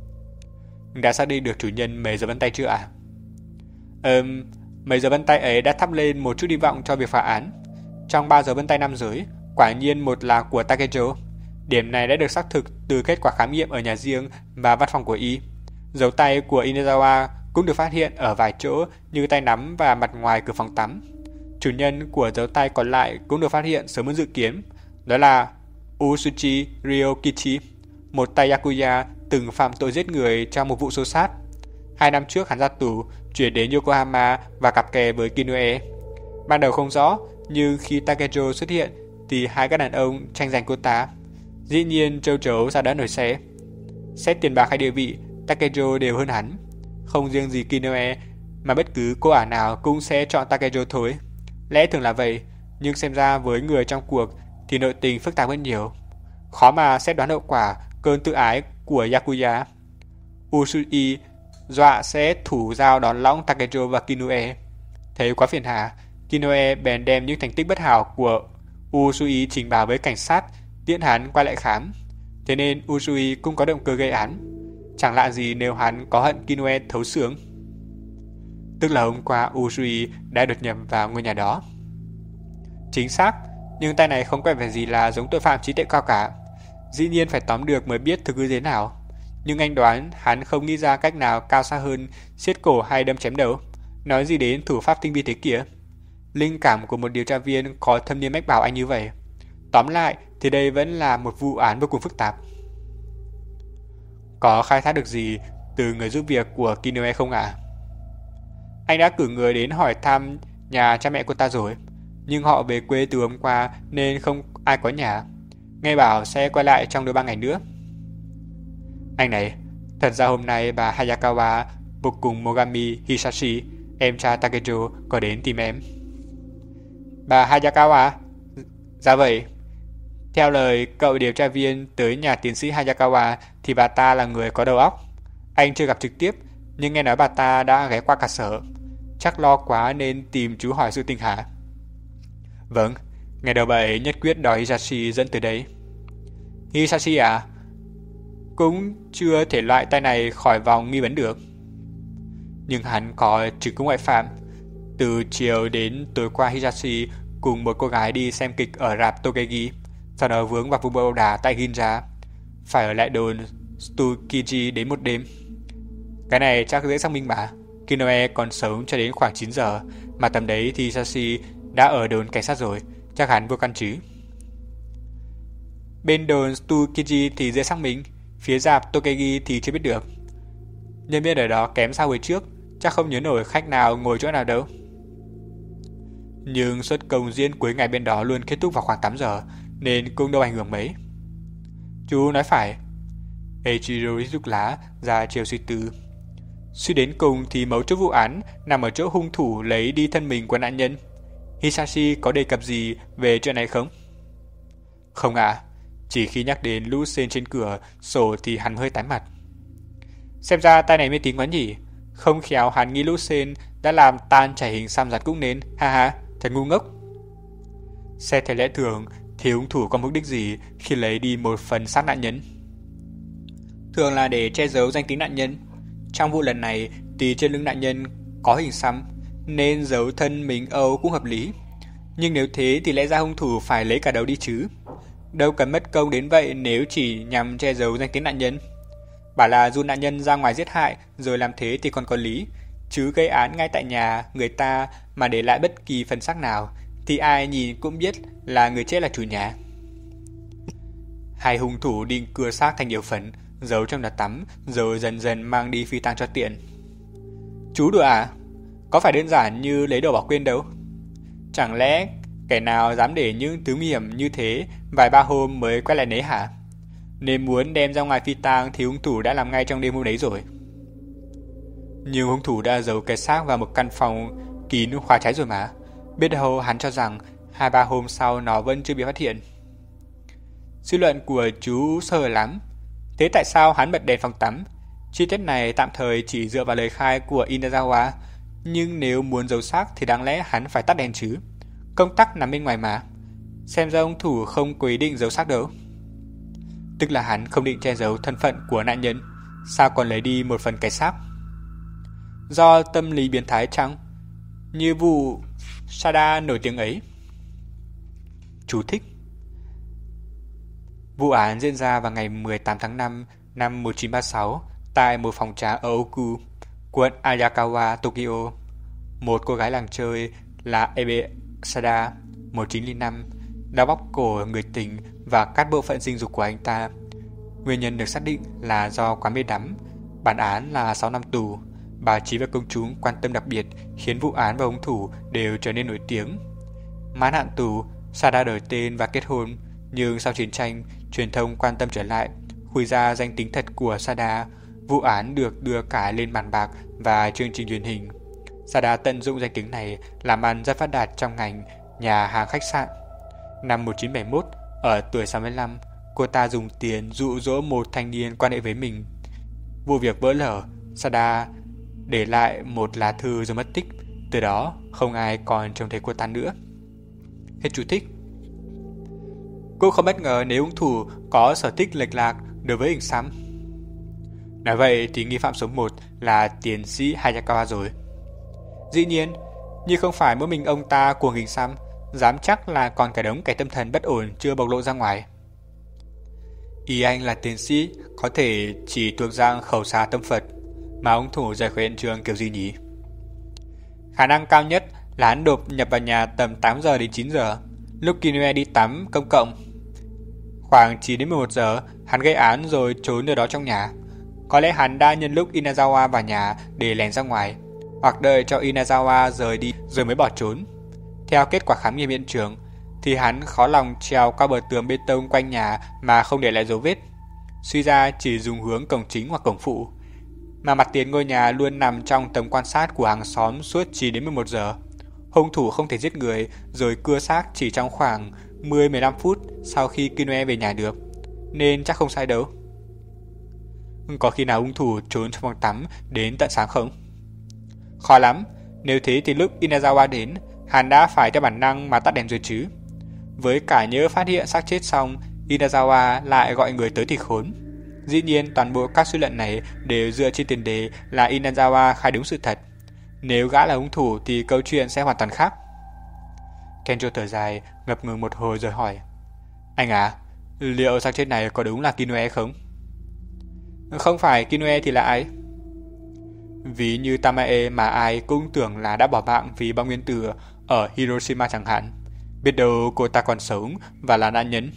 Đã xác định được chủ nhân mấy dấu vân tay chưa ạ? À? Ừm, mấy dấu vân tay ấy đã thắp lên một chút hy vọng cho việc phá án. Trong ba dấu vân tay nam giới, quả nhiên một là của Takezo. Điểm này đã được xác thực từ kết quả khám nghiệm ở nhà riêng và văn phòng của y. Dấu tay của Inazawa cũng được phát hiện ở vài chỗ như tay nắm và mặt ngoài cửa phòng tắm. Chủ nhân của dấu tay còn lại cũng được phát hiện sớm hơn dự kiến, đó là Usuchi Ryokichi, một tay Yakuza từng phạm tội giết người trong một vụ xô xát. Hai năm trước hắn ra tù, chuyển đến Yokohama và cặp kè với Kinoe. Ban đầu không rõ, nhưng khi Takezo xuất hiện thì hai các đàn ông tranh giành cô ta. Dĩ nhiên châu chấu ra đã nổi xe. Xét tiền bạc hay địa vị, Takezo đều hơn hắn. Không riêng gì Kinoe, mà bất cứ cô ả nào cũng sẽ chọn Takezo thôi. Lẽ thường là vậy, nhưng xem ra với người trong cuộc thì nội tình phức tạp hơn nhiều. Khó mà xét đoán hậu quả cơn tự ái của Yakuza. Usui dọa sẽ thủ dao đón lõng Takezo và Kinoe. Thấy quá phiền hà, Kinoe bèn đem những thành tích bất hảo của Usui trình báo với cảnh sát, tiễn hắn quay lại khám. Thế nên Usui cũng có động cơ gây án. Chẳng lạ gì nếu hắn có hận Kinoe thấu xương. Tức là hôm qua Usui đã đột nhập vào ngôi nhà đó. Chính xác, nhưng tay này không có vẻ gì là giống tội phạm trí tuệ cao cả. Dĩ nhiên phải tóm được mới biết thực hư thế nào. Nhưng anh đoán hắn không nghĩ ra cách nào cao xa hơn siết cổ hay đâm chém đầu. Nói gì đến thủ pháp tinh vi thế kia. Linh cảm của một điều tra viên có thâm niên mách bảo anh như vậy. Tóm lại thì đây vẫn là một vụ án vô cùng phức tạp. Có khai thác được gì từ người giúp việc của Kinoe không ạ? À? Anh đã cử người đến hỏi thăm nhà cha mẹ cô ta rồi, nhưng họ về quê từ hôm qua nên không ai có nhà. Nghe bảo sẽ quay lại trong đôi ba ngày nữa. Anh này, thật ra hôm nay bà Hayakawa vô cùng Mogami Hisashi, em cha Takezo, có đến tìm em. Bà Hayakawa? Dạ vậy. Theo lời cậu điều tra viên tới nhà tiến sĩ Hayakawa thì bà ta là người có đầu óc. Anh chưa gặp trực tiếp, nhưng nghe nói bà ta đã ghé qua cả sở. Chắc lo quá nên tìm chú hỏi sự tình hả? Vâng, ngày đầu bà ấy nhất quyết đòi Hisashi dẫn tới đấy. Hisashi à? Cũng chưa thể loại tay này khỏi vòng nghi vấn được. Nhưng hắn có chứng cứ ngoại phạm. Từ chiều đến tối qua Hisashi cùng một cô gái đi xem kịch ở rạp Tokegi, sau đó vướng vào vụ ẩu đả tại Ginza, phải ở lại đồn Tsukiji đến một đêm. Cái này chắc dễ xác minh mà. Kinoe còn sống cho đến khoảng chín giờ, mà tầm đấy thì Hisashi đã ở đồn cảnh sát rồi, chắc hẳn vô căn chứ. Bên đồn Tsukiji thì dễ xác minh, phía rạp Tokegi thì chưa biết được. Nhân viên ở đó kém sao hồi trước, chắc không nhớ nổi khách nào ngồi chỗ nào đâu. Nhưng suất công diễn cuối ngày bên đó luôn kết thúc vào khoảng tám giờ, nên cũng đâu ảnh hưởng mấy. Chú nói phải. Eiichiro hít thuốc lá ra chiều suy tư. Suy đến cùng thì mấu chốt vụ án nằm ở chỗ hung thủ lấy đi thân mình của nạn nhân. Hisashi có đề cập gì về chuyện này không? Không ạ, à, chỉ khi nhắc đến lũ sên trên cửa sổ thì hắn hơi tái mặt. Xem ra tay này mê tín quá nhỉ. Không khéo hắn nghĩ lũ sên đã làm tan chảy hình xăm giặt cũng nên. Ha ha, thật ngu ngốc. Xét theo lẽ thường thì hung thủ có mục đích gì khi lấy đi một phần xác nạn nhân? Thường là để che giấu danh tính nạn nhân. Trong vụ lần này thì trên lưng nạn nhân có hình xăm, nên giấu thân mình Âu cũng hợp lý. Nhưng nếu thế thì lẽ ra hung thủ phải lấy cả đầu đi chứ. Đâu cần mất công đến vậy nếu chỉ nhằm che giấu danh tính nạn nhân. Bảo là dụ nạn nhân ra ngoài giết hại rồi làm thế thì còn có lý, chứ gây án ngay tại nhà người ta mà để lại bất kỳ phần xác nào thì ai nhìn cũng biết là người chết là chủ nhà. Hai hung thủ định cưa xác thành nhiều phần, giấu trong nhà tắm rồi dần dần mang đi phi tang cho tiện. Chú đùa à? Có phải đơn giản như lấy đồ bỏ quên đâu. Chẳng lẽ Kẻ nào dám để những thứ nguy hiểm như thế vài ba hôm mới quay lại nấy hả? Nên muốn đem ra ngoài phi tang thì hung thủ đã làm ngay trong đêm hôm đấy rồi. Nhưng hung thủ đã giấu cái xác vào một căn phòng kín khóa trái rồi mà. Biết đâu hắn cho rằng hai ba hôm sau nó vẫn chưa bị phát hiện. Suy luận của chú sơ hở lắm. Thế tại sao hắn bật đèn phòng tắm? Chi tiết này tạm thời chỉ dựa vào lời khai của Inazawa, nhưng nếu muốn giấu xác thì đáng lẽ hắn phải tắt đèn chứ. Công tắc nằm bên ngoài mà. Xem ra hung thủ không có ý định giấu xác đâu. Tức là hắn không định che giấu thân phận của nạn nhân, sao còn lấy đi một phần cái xác? Do tâm lý biến thái chăng? Như vụ Sada nổi tiếng ấy. Chú thích: Vụ án diễn ra vào ngày mười tám tháng năm năm một nghìn chín trăm ba mươi sáu tại một phòng trà ở Oku, quận Ayakawa, Tokyo. Một cô gái làng chơi là Ebe Sada, một nghìn chín trăm lẻ năm, đã bóp cổ người tình và cắt bộ phận sinh dục của anh ta. Nguyên nhân được xác định là do quá mê đắm. Bản án là sáu năm tù. Báo chí và công chúng quan tâm đặc biệt khiến vụ án và hung thủ đều trở nên nổi tiếng. Mãn hạn tù, Sada đổi tên và kết hôn, nhưng sau chiến tranh, truyền thông quan tâm trở lại, khui ra danh tính thật của Sada. Vụ án được đưa cả lên bàn bạc và chương trình truyền hình. Sada tận dụng danh tiếng này làm ăn rất phát đạt trong ngành nhà hàng khách sạn. Năm một nghìn chín trăm bảy mươi mốt, ở tuổi sáu mươi lăm, cô ta dùng tiền dụ dỗ một thanh niên quan hệ với mình. Vụ việc vỡ lở, Sada để lại một lá thư rồi mất tích. Từ đó, không ai còn trông thấy cô ta nữa. Hết chú thích. Cô không bất ngờ nếu hung thủ có sở thích lệch lạc đối với hình xăm. Nói vậy thì nghi phạm số một là tiến sĩ Hayakawa rồi. Dĩ nhiên, nhưng không phải mỗi mình ông ta cuồng hình xăm, dám chắc là còn cả đống kẻ tâm thần bất ổn chưa bộc lộ ra ngoài. Ý anh là tiến sĩ có thể chỉ thuộc dạng khẩu xà tâm Phật, mà hung thủ rời khỏi hiện trường kiểu gì nhỉ? Khả năng cao nhất là hắn đột nhập vào nhà tầm tám giờ đến chín giờ, lúc Kinoe đi tắm công cộng. Khoảng chín đến mười một giờ, hắn gây án rồi trốn ở đó trong nhà. Có lẽ hắn đã nhân lúc Inazawa vào nhà để lèn ra ngoài, hoặc đợi cho Inazawa rời đi rồi mới bỏ trốn. Theo kết quả khám nghiệm hiện trường, thì hắn khó lòng trèo qua bờ tường bê tông quanh nhà mà không để lại dấu vết. Suy ra chỉ dùng hướng cổng chính hoặc cổng phụ, mà mặt tiền ngôi nhà luôn nằm trong tầm quan sát của hàng xóm suốt chín đến mười một giờ. Hung thủ không thể giết người rồi cưa xác chỉ trong khoảng mười đến mười lăm phút sau khi Kinoe về nhà được, nên chắc không sai đâu. Có khi nào hung thủ trốn trong phòng tắm đến tận sáng không? Khó lắm, nếu thế thì lúc Inazawa đến, hắn đã phải theo bản năng mà tắt đèn rồi chứ. Với cả nhớ phát hiện xác chết xong, Inazawa lại gọi người tới thì khốn. Dĩ nhiên toàn bộ các suy luận này đều dựa trên tiền đề là Inazawa khai đúng sự thật. Nếu gã là hung thủ thì câu chuyện sẽ hoàn toàn khác. Kenjo thở dài, ngập ngừng một hồi rồi hỏi: Anh à, liệu xác chết này có đúng là Kinoe không? Không phải Kinoe thì là ai? Ví như Tamae mà ai cũng tưởng là đã bỏ mạng vì bom nguyên tử ở Hiroshima chẳng hạn. Biết đâu cô ta còn sống và là nạn nhân.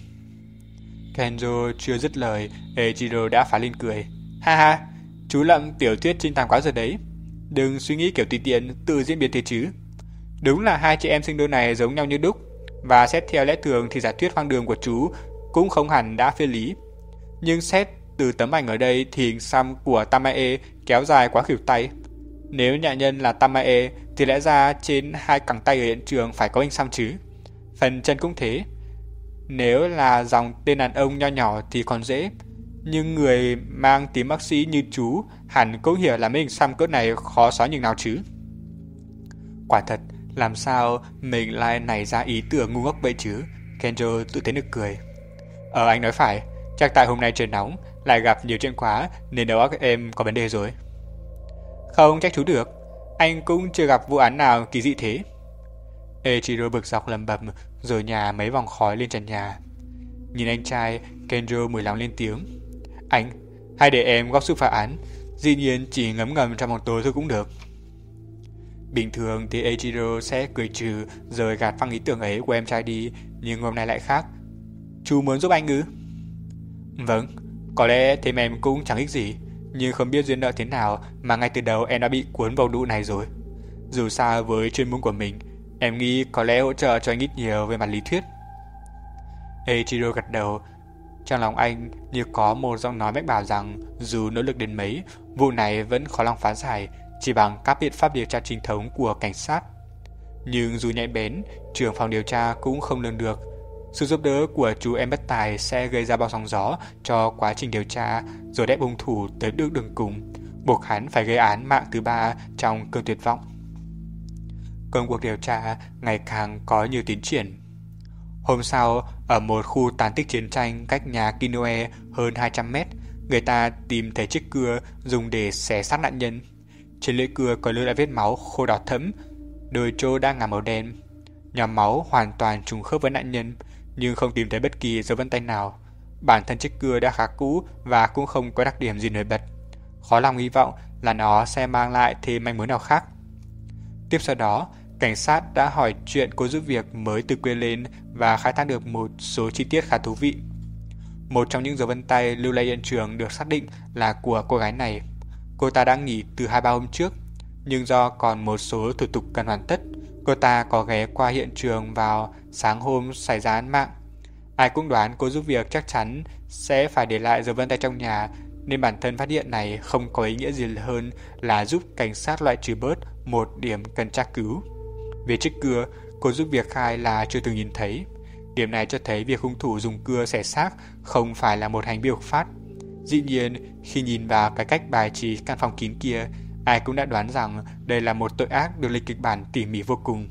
Kenjo chưa dứt lời, Eiichiro đã phá lên cười. Ha ha, chú lậm tiểu thuyết trinh thám quá rồi đấy. Đừng suy nghĩ kiểu tùy tiện, tự diễn biến thế chứ. Đúng là hai chị em sinh đôi này giống nhau như đúc, và xét theo lẽ thường thì giả thuyết hoang đường của chú cũng không hẳn đã phi lý. Nhưng xét từ tấm ảnh ở đây thì hình xăm của Tamae kéo dài quá khuỷu tay. Nếu nạn nhân là Tamae thì lẽ ra trên hai cẳng tay ở hiện trường phải có hình xăm chứ. Phần chân cũng thế. Nếu là dòng tên đàn ông nho nhỏ thì còn dễ, nhưng người mang tiếng bác sĩ như chú hẳn cũng hiểu là mấy hình xăm cỡ này khó xóa nhường nào chứ. Quả thật, làm sao mình lại nảy ra ý tưởng ngu ngốc vậy chứ? Kenjo tự thấy nực cười. Ờ, anh nói phải, chắc tại hôm nay trời nóng, lại gặp nhiều chuyện quá nên đầu óc em có vấn đề rồi. Không trách chú được, anh cũng chưa gặp vụ án nào kỳ dị thế. Eiichiro bực dọc lầm bầm rồi nhả mấy vòng khói lên trần nhà. Nhìn anh trai, Kenjo mùi lòng lên tiếng. Anh, hay để em góp sức phá án, dĩ nhiên chỉ ngấm ngầm trong một tối thôi cũng được. Bình thường thì Eiichiro sẽ cười trừ rồi gạt phăng ý tưởng ấy của em trai đi, nhưng hôm nay lại khác. Chú muốn giúp anh ư? Vâng, có lẽ thêm em cũng chẳng ích gì, nhưng không biết duyên nợ thế nào mà ngay từ đầu em đã bị cuốn vào đu này rồi. Dù sao với chuyên môn của mình, Em nghĩ có lẽ hỗ trợ cho anh ít nhiều về mặt lý thuyết. Eiichiro gật đầu. Trong lòng anh như có một giọng nói mách bảo rằng dù nỗ lực đến mấy, vụ này vẫn khó lòng phá giải chỉ bằng các biện pháp điều tra chính thống của cảnh sát. Nhưng dù nhạy bén, trưởng phòng điều tra cũng không lường được sự giúp đỡ của chú em bất tài sẽ gây ra bao sóng gió cho quá trình điều tra, rồi ép hung thủ tới được đường cùng, buộc hắn phải gây án mạng thứ ba trong cơn tuyệt vọng. Công cuộc điều tra ngày càng có nhiều tiến triển. Hôm sau, ở một khu tàn tích chiến tranh cách nhà Kinoe hơn hai trăm mét, người ta tìm thấy chiếc cưa dùng để xé xác nạn nhân. Trên lưỡi cưa có lưu lại vết máu khô đỏ thẫm, đôi chỗ đã ngả màu đen. Nhóm máu hoàn toàn trùng khớp với nạn nhân, nhưng không tìm thấy bất kỳ dấu vân tay nào. Bản thân chiếc cưa đã khá cũ và cũng không có đặc điểm gì nổi bật. Khó lòng hy vọng là nó sẽ mang lại thêm manh mối nào khác. Tiếp sau đó, cảnh sát đã hỏi chuyện cô giúp việc mới từ quê lên và khai thác được một số chi tiết khá thú vị. Một trong những dấu vân tay lưu lại hiện trường được xác định là của cô gái này. Cô ta đã nghỉ từ hai ba hôm trước, nhưng do còn một số thủ tục cần hoàn tất, cô ta có ghé qua hiện trường vào sáng hôm xảy ra án mạng. Ai cũng đoán cô giúp việc chắc chắn sẽ phải để lại dấu vân tay trong nhà, nên bản thân phát hiện này không có ý nghĩa gì hơn là giúp cảnh sát loại trừ bớt một điểm cần tra cứu. Về chiếc cưa, cô giúp việc khai là chưa từng nhìn thấy. Điểm này cho thấy việc hung thủ dùng cưa xẻ xác không phải là một hành vi đột phát. Dĩ nhiên, khi nhìn vào cái cách bài trí căn phòng kín kia, ai cũng đã đoán rằng đây là một tội ác được lên kịch bản tỉ mỉ vô cùng.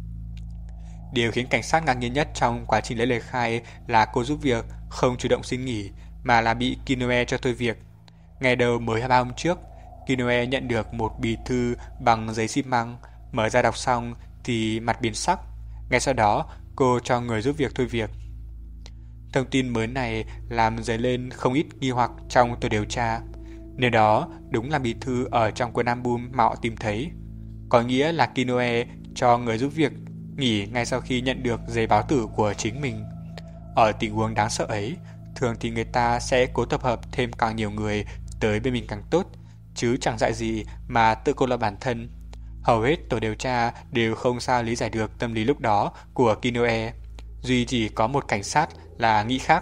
Điều khiến cảnh sát ngạc nhiên nhất trong quá trình lấy lời khai là cô giúp việc không chủ động xin nghỉ mà là bị Kinoe cho thôi việc. Ngày đầu mới hai ba hôm trước, Kinoe nhận được một bì thư bằng giấy xi măng, mở ra đọc xong thì mặt biến sắc. Ngay sau đó, cô cho người giúp việc thôi việc. Thông tin mới này làm dấy lên không ít nghi hoặc trong tổ điều tra. Nếu đó đúng là bì thư ở trong cuốn album mà họ tìm thấy, có nghĩa là Kinoe cho người giúp việc nghỉ ngay sau khi nhận được giấy báo tử của chính mình. Ở tình huống đáng sợ ấy, thường thì người ta sẽ cố tập hợp thêm càng nhiều người tới bên mình càng tốt, chứ chẳng dại gì mà tự cô lập bản thân. Hầu hết tổ điều tra đều không sao lý giải được tâm lý lúc đó của Kinoe. Duy chỉ có một cảnh sát là nghĩ khác.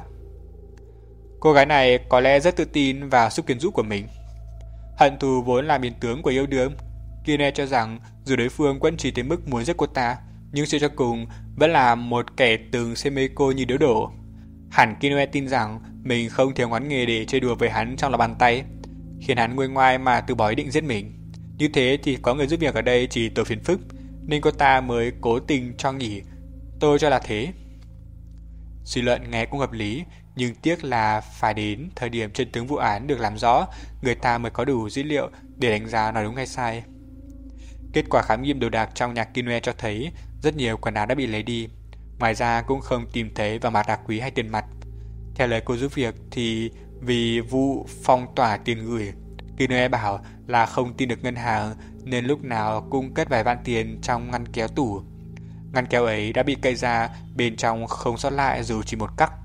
Cô gái này có lẽ rất tự tin vào sức quyến rũ của mình. Hận thù vốn là biến tướng của yêu đương. Kinoe cho rằng dù đối phương vẫn chỉ tới mức muốn giết cô ta, nhưng suy cho cùng vẫn là một kẻ từng say mê cô như điếu đổ. Hẳn Kinoe tin rằng mình không thiếu ngón nghề để chơi đùa với hắn trong lòng bàn tay, khiến hắn nguôi ngoai mà từ bỏ ý định giết mình. Như thế thì có người giúp việc ở đây chỉ tổ phiền phức, nên cô ta mới cố tình cho nghỉ. Tôi cho là thế. Suy luận nghe cũng hợp lý, nhưng tiếc là phải đến thời điểm chân tướng vụ án được làm rõ, người ta mới có đủ dữ liệu để đánh giá nói đúng hay sai. Kết quả khám nghiệm đồ đạc trong nhà Kinoe cho thấy rất nhiều quần áo đã bị lấy đi. Ngoài ra cũng không tìm thấy vàng bạc đá quý hay tiền mặt. Theo lời cô giúp việc thì vì vụ phong tỏa tiền gửi, Kinoe bảo là không tin được ngân hàng nên lúc nào cũng cất vài vạn tiền trong ngăn kéo tủ. Ngăn kéo ấy đã bị cậy ra, bên trong không sót lại dù chỉ một cắc.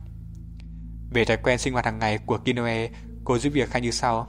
Về thói quen sinh hoạt hàng ngày của Kinoe, cô giúp việc khai như sau.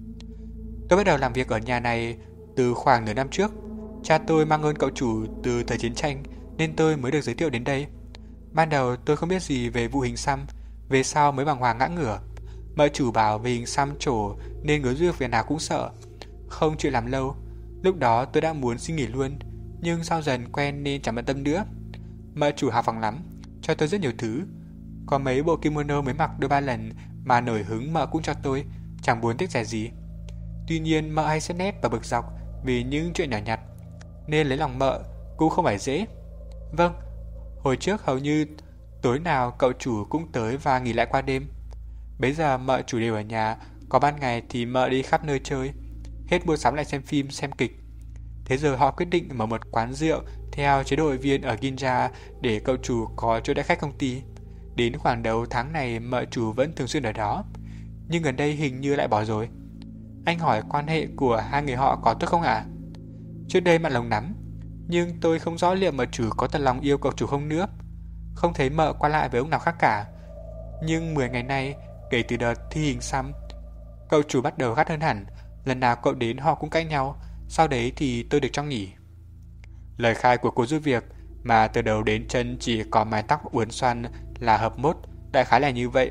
Tôi bắt đầu làm việc ở nhà này từ khoảng nửa năm trước. Cha tôi mang ơn cậu chủ từ thời chiến tranh nên tôi mới được giới thiệu đến đây. Ban đầu tôi không biết gì về vụ hình xăm, về sau mới bàng hoàng ngã ngửa. Mợ chủ bảo về hình xăm trổ nên người giúp việc nào cũng sợ, không chịu làm lâu. Lúc đó tôi đã muốn xin nghỉ luôn, nhưng sau dần quen nên chẳng bận tâm nữa. Mợ chủ hào phóng lắm, cho tôi rất nhiều thứ. Có mấy bộ kimono mới mặc đôi ba lần mà nổi hứng mợ cũng cho tôi, chẳng buồn tiếc rẻ gì. Tuy nhiên mợ hay xét nét và bực dọc vì những chuyện nhỏ nhặt, nên lấy lòng mợ cũng không phải dễ. Vâng, hồi trước hầu như tối nào cậu chủ cũng tới và nghỉ lại qua đêm. Bây giờ mợ chủ đều ở nhà, có ban ngày thì mợ đi khắp nơi chơi, hết mua sắm lại xem phim, xem kịch. Thế giờ họ quyết định mở một quán rượu theo chế độ hội viên ở Ginza để cậu chủ có chỗ đãi khách công ty. Đến khoảng đầu tháng này mợ chủ vẫn thường xuyên ở đó, nhưng gần đây hình như lại bỏ rồi. Anh hỏi quan hệ của hai người họ có tốt không ạ? À? Trước đây mặn lòng lắm, nhưng tôi không rõ liệu mợ chủ có thật lòng yêu cậu chủ không nữa. Không thấy mợ qua lại với ông nào khác cả. Nhưng mười ngày nay, kể từ đợt thi hình xăm, cậu chủ bắt đầu gắt hơn hẳn. Lần nào cậu đến họ cũng cãi nhau. Sau đấy thì tôi được cho nghỉ. Lời khai của cô giúp việc mà từ đầu đến chân chỉ có mái tóc uốn xoăn là hợp mốt, đại khái là như vậy.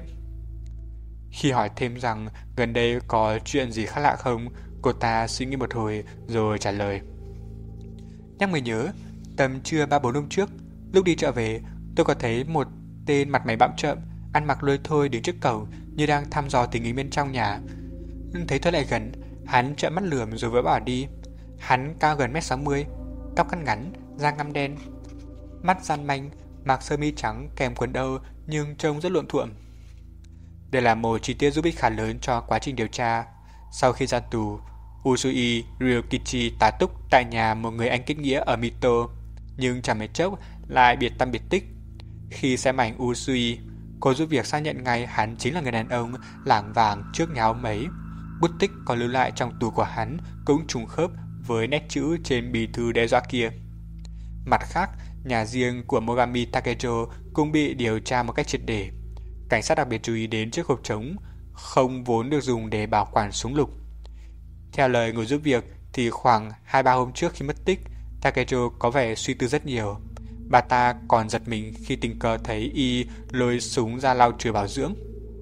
Khi hỏi thêm rằng gần đây có chuyện gì khác lạ không, cô ta suy nghĩ một hồi rồi trả lời. Nhắc mới nhớ, tầm trưa ba bốn hôm trước, lúc đi chợ về, tôi có thấy một tên mặt mày bặm trợn, ăn mặc lôi thôi đứng trước cổng như đang thăm dò tình hình bên trong nhà. Thấy tôi lại gần, hắn trợn mắt lườm rồi vỡ bỏ đi. Hắn cao gần mét sáu mươi, tóc cắt ngắn, da ngăm đen, mắt gian manh, mặc sơ mi trắng kèm quần âu nhưng trông rất luộm thuộm. Đây là một chi tiết giúp ích khá lớn cho quá trình điều tra. Sau khi ra tù, Usui Ryokichi tá túc tại nhà một người anh kết nghĩa ở Mito, nhưng chẳng mấy chốc lại biệt tăm biệt tích. Khi xem ảnh Usui, cô giúp việc xác nhận ngay hắn chính là người đàn ông lảng vảng trước nhà ông ấy. Bút tích còn lưu lại trong tù của hắn cũng trùng khớp với nét chữ trên bì thư đe dọa kia. Mặt khác, nhà riêng của Mogami Takejo cũng bị điều tra một cách triệt để. Cảnh sát đặc biệt chú ý đến chiếc hộp trống không vốn được dùng để bảo quản súng lục. Theo lời người giúp việc thì khoảng hai ba hôm trước khi mất tích, Takejo có vẻ suy tư rất nhiều. Bà ta còn giật mình khi tình cờ thấy y lôi súng ra lau chùi bảo dưỡng.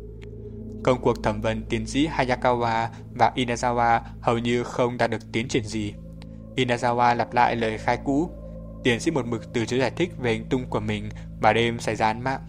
Công cuộc thẩm vấn tiến sĩ Hayakawa và Inazawa hầu như không đạt được tiến triển gì. Inazawa lặp lại lời khai cũ. Tiến sĩ một mực từ chối giải thích về hành tung của mình và đêm xảy ra án mạng.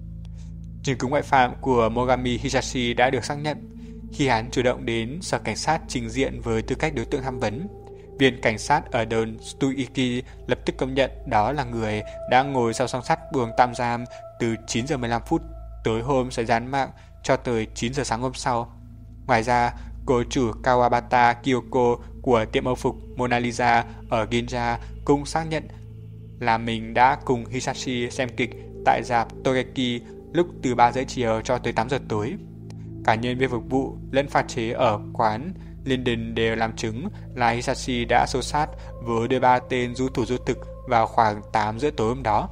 Chứng cứ ngoại phạm của Mogami Hisashi đã được xác nhận khi hắn chủ động đến sở cảnh sát trình diện với tư cách đối tượng tham vấn. Viên cảnh sát ở đồn Stuiki lập tức công nhận đó là người đã ngồi sau song sắt buồng tạm giam từ chín giờ mười lăm phút tối hôm xảy ra án mạng cho tới chín giờ sáng hôm sau. Ngoài ra, cô chủ Kawabata Kyoko của tiệm âu phục Mona Lisa ở Ginza cũng xác nhận là mình đã cùng Hisashi xem kịch tại rạp Toreki lúc từ ba giờ chiều cho tới tám giờ tối. Cả nhân viên phục vụ lẫn pha chế ở quán Linden đều làm chứng là Hisashi đã xô xát với đôi ba tên du thủ du thực vào khoảng tám giờ tối hôm đó.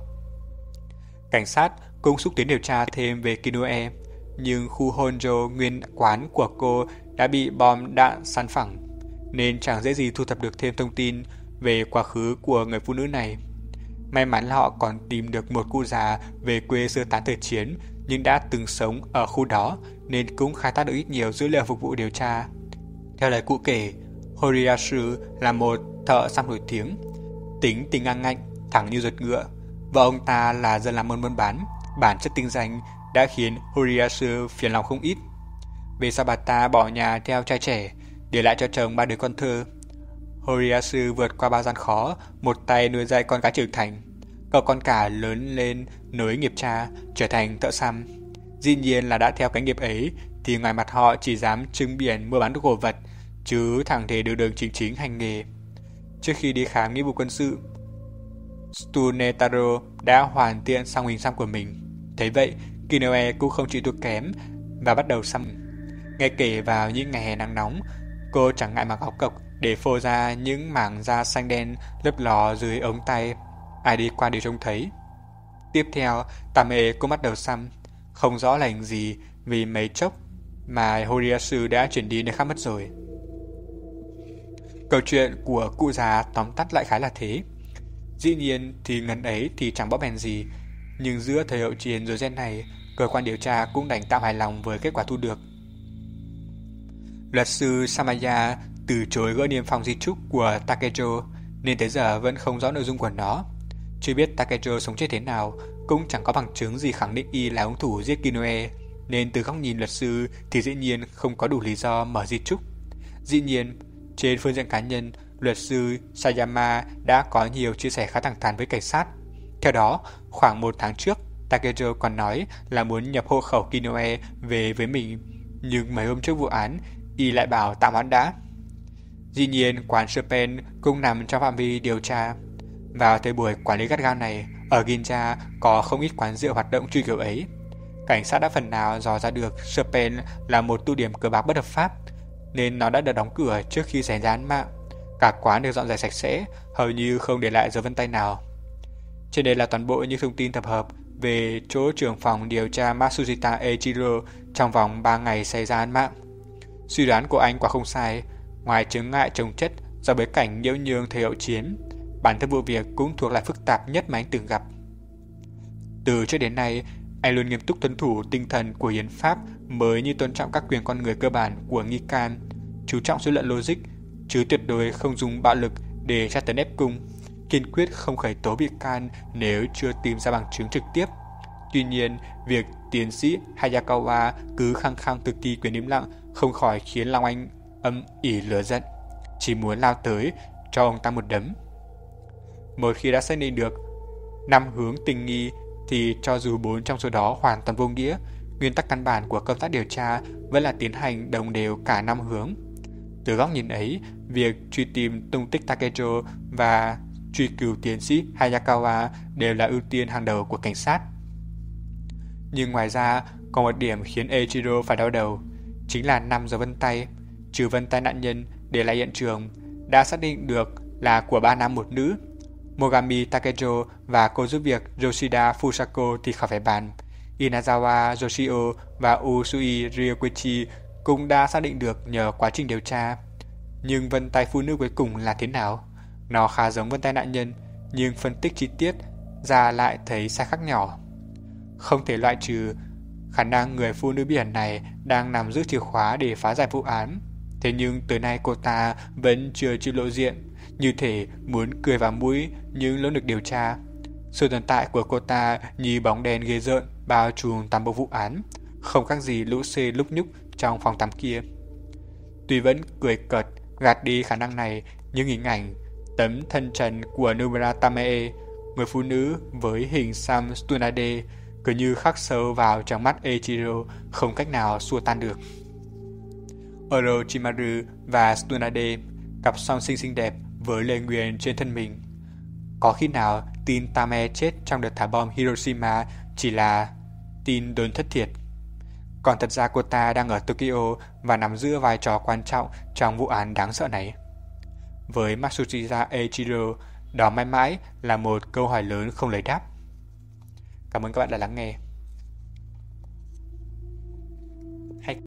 Cảnh sát cũng xúc tiến điều tra thêm về Kinoe, nhưng khu Honjo nguyên quán của cô đã bị bom đạn săn phẳng, nên chẳng dễ gì thu thập được thêm thông tin về quá khứ của người phụ nữ này. May mắn là họ còn tìm được một cụ già về quê sơ tán thời chiến nhưng đã từng sống ở khu đó, nên cũng khai thác được ít nhiều dữ liệu phục vụ điều tra. Theo lời cụ kể, Horiyasu là một thợ xăm nổi tiếng, tính tình ngang ngạnh, thẳng như ruột ngựa. Vợ ông ta là dân làm môn buôn bán, bản chất tinh danh đã khiến Horiyasu phiền lòng không ít. Về sau bà ta bỏ nhà theo trai trẻ, để lại cho chồng ba đứa con thơ. Horiyasu vượt qua bao gian khó, một tay nuôi dạy con cái trưởng thành. Cậu con cả lớn lên nối nghiệp cha, trở thành thợ xăm. Dĩ nhiên là đã theo cái nghiệp ấy thì ngoài mặt họ chỉ dám trưng biển mua bán đồ cổ vật, chứ thẳng thể đường đường chính chính hành nghề. Trước khi đi khám nghĩa vụ quân sự, Tsunetaro đã hoàn thiện xong hình xăm của mình. Thấy vậy, Kinoe cũng không chịu thua kém và bắt đầu xăm. Ngay kể vào những ngày hè nắng nóng, cô chẳng ngại mặc áo cộc để phô ra những mảng da xanh đen lấp ló dưới ống tay, ai đi qua đều trông thấy. Tiếp theo, Tame cũng bắt đầu xăm, không rõ là hình gì vì mấy chốc mà Horiyasu đã chuyển đi nơi khác mất rồi. Câu chuyện của cụ già tóm tắt lại khá là thế. Dĩ nhiên thì ngần ấy thì chẳng bó bèn gì, nhưng giữa thời hậu chiến rối ren này, cơ quan điều tra cũng đành tạm hài lòng với kết quả thu được. Luật sư Samaya từ chối gỡ niêm phong di chúc của Takejo, nên tới giờ vẫn không rõ nội dung của nó. Chưa biết Takejo sống chết thế nào, cũng chẳng có bằng chứng gì khẳng định y là hung thủ giết Kinoe, nên từ góc nhìn luật sư thì dĩ nhiên không có đủ lý do mở di chúc. Dĩ nhiên, trên phương diện cá nhân, luật sư Sayama đã có nhiều chia sẻ khá thẳng thắn với cảnh sát. Theo đó, khoảng một tháng trước, Takejo còn nói là muốn nhập hộ khẩu Kinoe về với mình, nhưng mấy hôm trước vụ án, y lại bảo tạm hoãn đã. Dĩ nhiên, quán Chopin cũng nằm trong phạm vi điều tra. Vào thời buổi quản lý gắt gao này, ở Ginza có không ít quán rượu hoạt động truy kiểu ấy. Cảnh sát đã phần nào dò ra được Chopin là một tụ điểm cờ bạc bất hợp pháp, nên nó đã được đóng cửa trước khi xảy ra án mạng. Cả quán được dọn dẹp sạch sẽ, hầu như không để lại dấu vân tay nào. Trên đây là toàn bộ những thông tin tập hợp về chỗ trưởng phòng điều tra Matsushita Eiichiro trong vòng ba ngày xảy ra án mạng. Suy đoán của anh quả không sai, ngoài chứng ngại chồng chất do bối cảnh nhiễu nhương thời hậu chiến, bản thân vụ việc cũng thuộc loại phức tạp nhất mà anh từng gặp. Từ trước đến nay, anh luôn nghiêm túc tuân thủ tinh thần của hiến pháp mới như tôn trọng các quyền con người cơ bản của nghi can, chú trọng suy luận logic, chứ tuyệt đối không dùng bạo lực để tra tấn ép cung, kiên quyết không khởi tố bị can nếu chưa tìm ra bằng chứng trực tiếp. Tuy nhiên, việc tiến sĩ Hayakawa cứ khăng khăng thực thi quyền im lặng không khỏi khiến lòng anh âm ỉ lửa giận, chỉ muốn lao tới cho ông ta một đấm. Một khi đã xác định được năm hướng tình nghi thì cho dù bốn trong số đó hoàn toàn vô nghĩa, nguyên tắc căn bản của công tác điều tra vẫn là tiến hành đồng đều cả năm hướng. Từ góc nhìn ấy, việc truy tìm tung tích Takejo và truy cứu tiến sĩ Hayakawa đều là ưu tiên hàng đầu của cảnh sát. Nhưng ngoài ra, còn một điểm khiến Eiichiro phải đau đầu, chính là năm dấu vân tay, trừ vân tay nạn nhân để lại hiện trường, đã xác định được là của ba nam một nữ. Mogami Takejo và cô giúp việc Yoshida Fusako thì khỏi phải bàn. Inazawa Yoshio và Usui Ryokuchi cũng đã xác định được nhờ quá trình điều tra. Nhưng vân tay phụ nữ cuối cùng là thế nào? Nó khá giống vân tay nạn nhân, nhưng phân tích chi tiết ra lại thấy sai khác nhỏ. Không thể loại trừ khả năng người phụ nữ bí ẩn này đang nắm giữ chìa khóa để phá giải vụ án. Thế nhưng tới nay cô ta vẫn chưa chịu lộ diện, như thể muốn cười vào mũi những nỗ lực điều tra. Sự tồn tại của cô ta như bóng đèn ghê rợn bao trùm toàn bộ vụ án, không khác gì lũ xê lúc nhúc trong phòng tắm kia. Tuy vẫn cười cợt gạt đi khả năng này, nhưng hình ảnh tấm thân trần của Nomura Tamae, người phụ nữ với hình xăm Tsunade, cứ như khắc sâu vào trong mắt Eiichiro, không cách nào xua tan được. Orochimaru và Tsunade, cặp song sinh xinh đẹp với lời nguyền trên thân mình. Có khi nào tin Tamae chết trong đợt thả bom Hiroshima chỉ là tin đồn thất thiệt? Còn thật ra cô ta đang ở Tokyo và nắm giữ vai trò quan trọng trong vụ án đáng sợ này. Với Matsushita Eiichiro, đó mãi mãi là một câu hỏi lớn không lời đáp. Cảm ơn các bạn đã lắng nghe.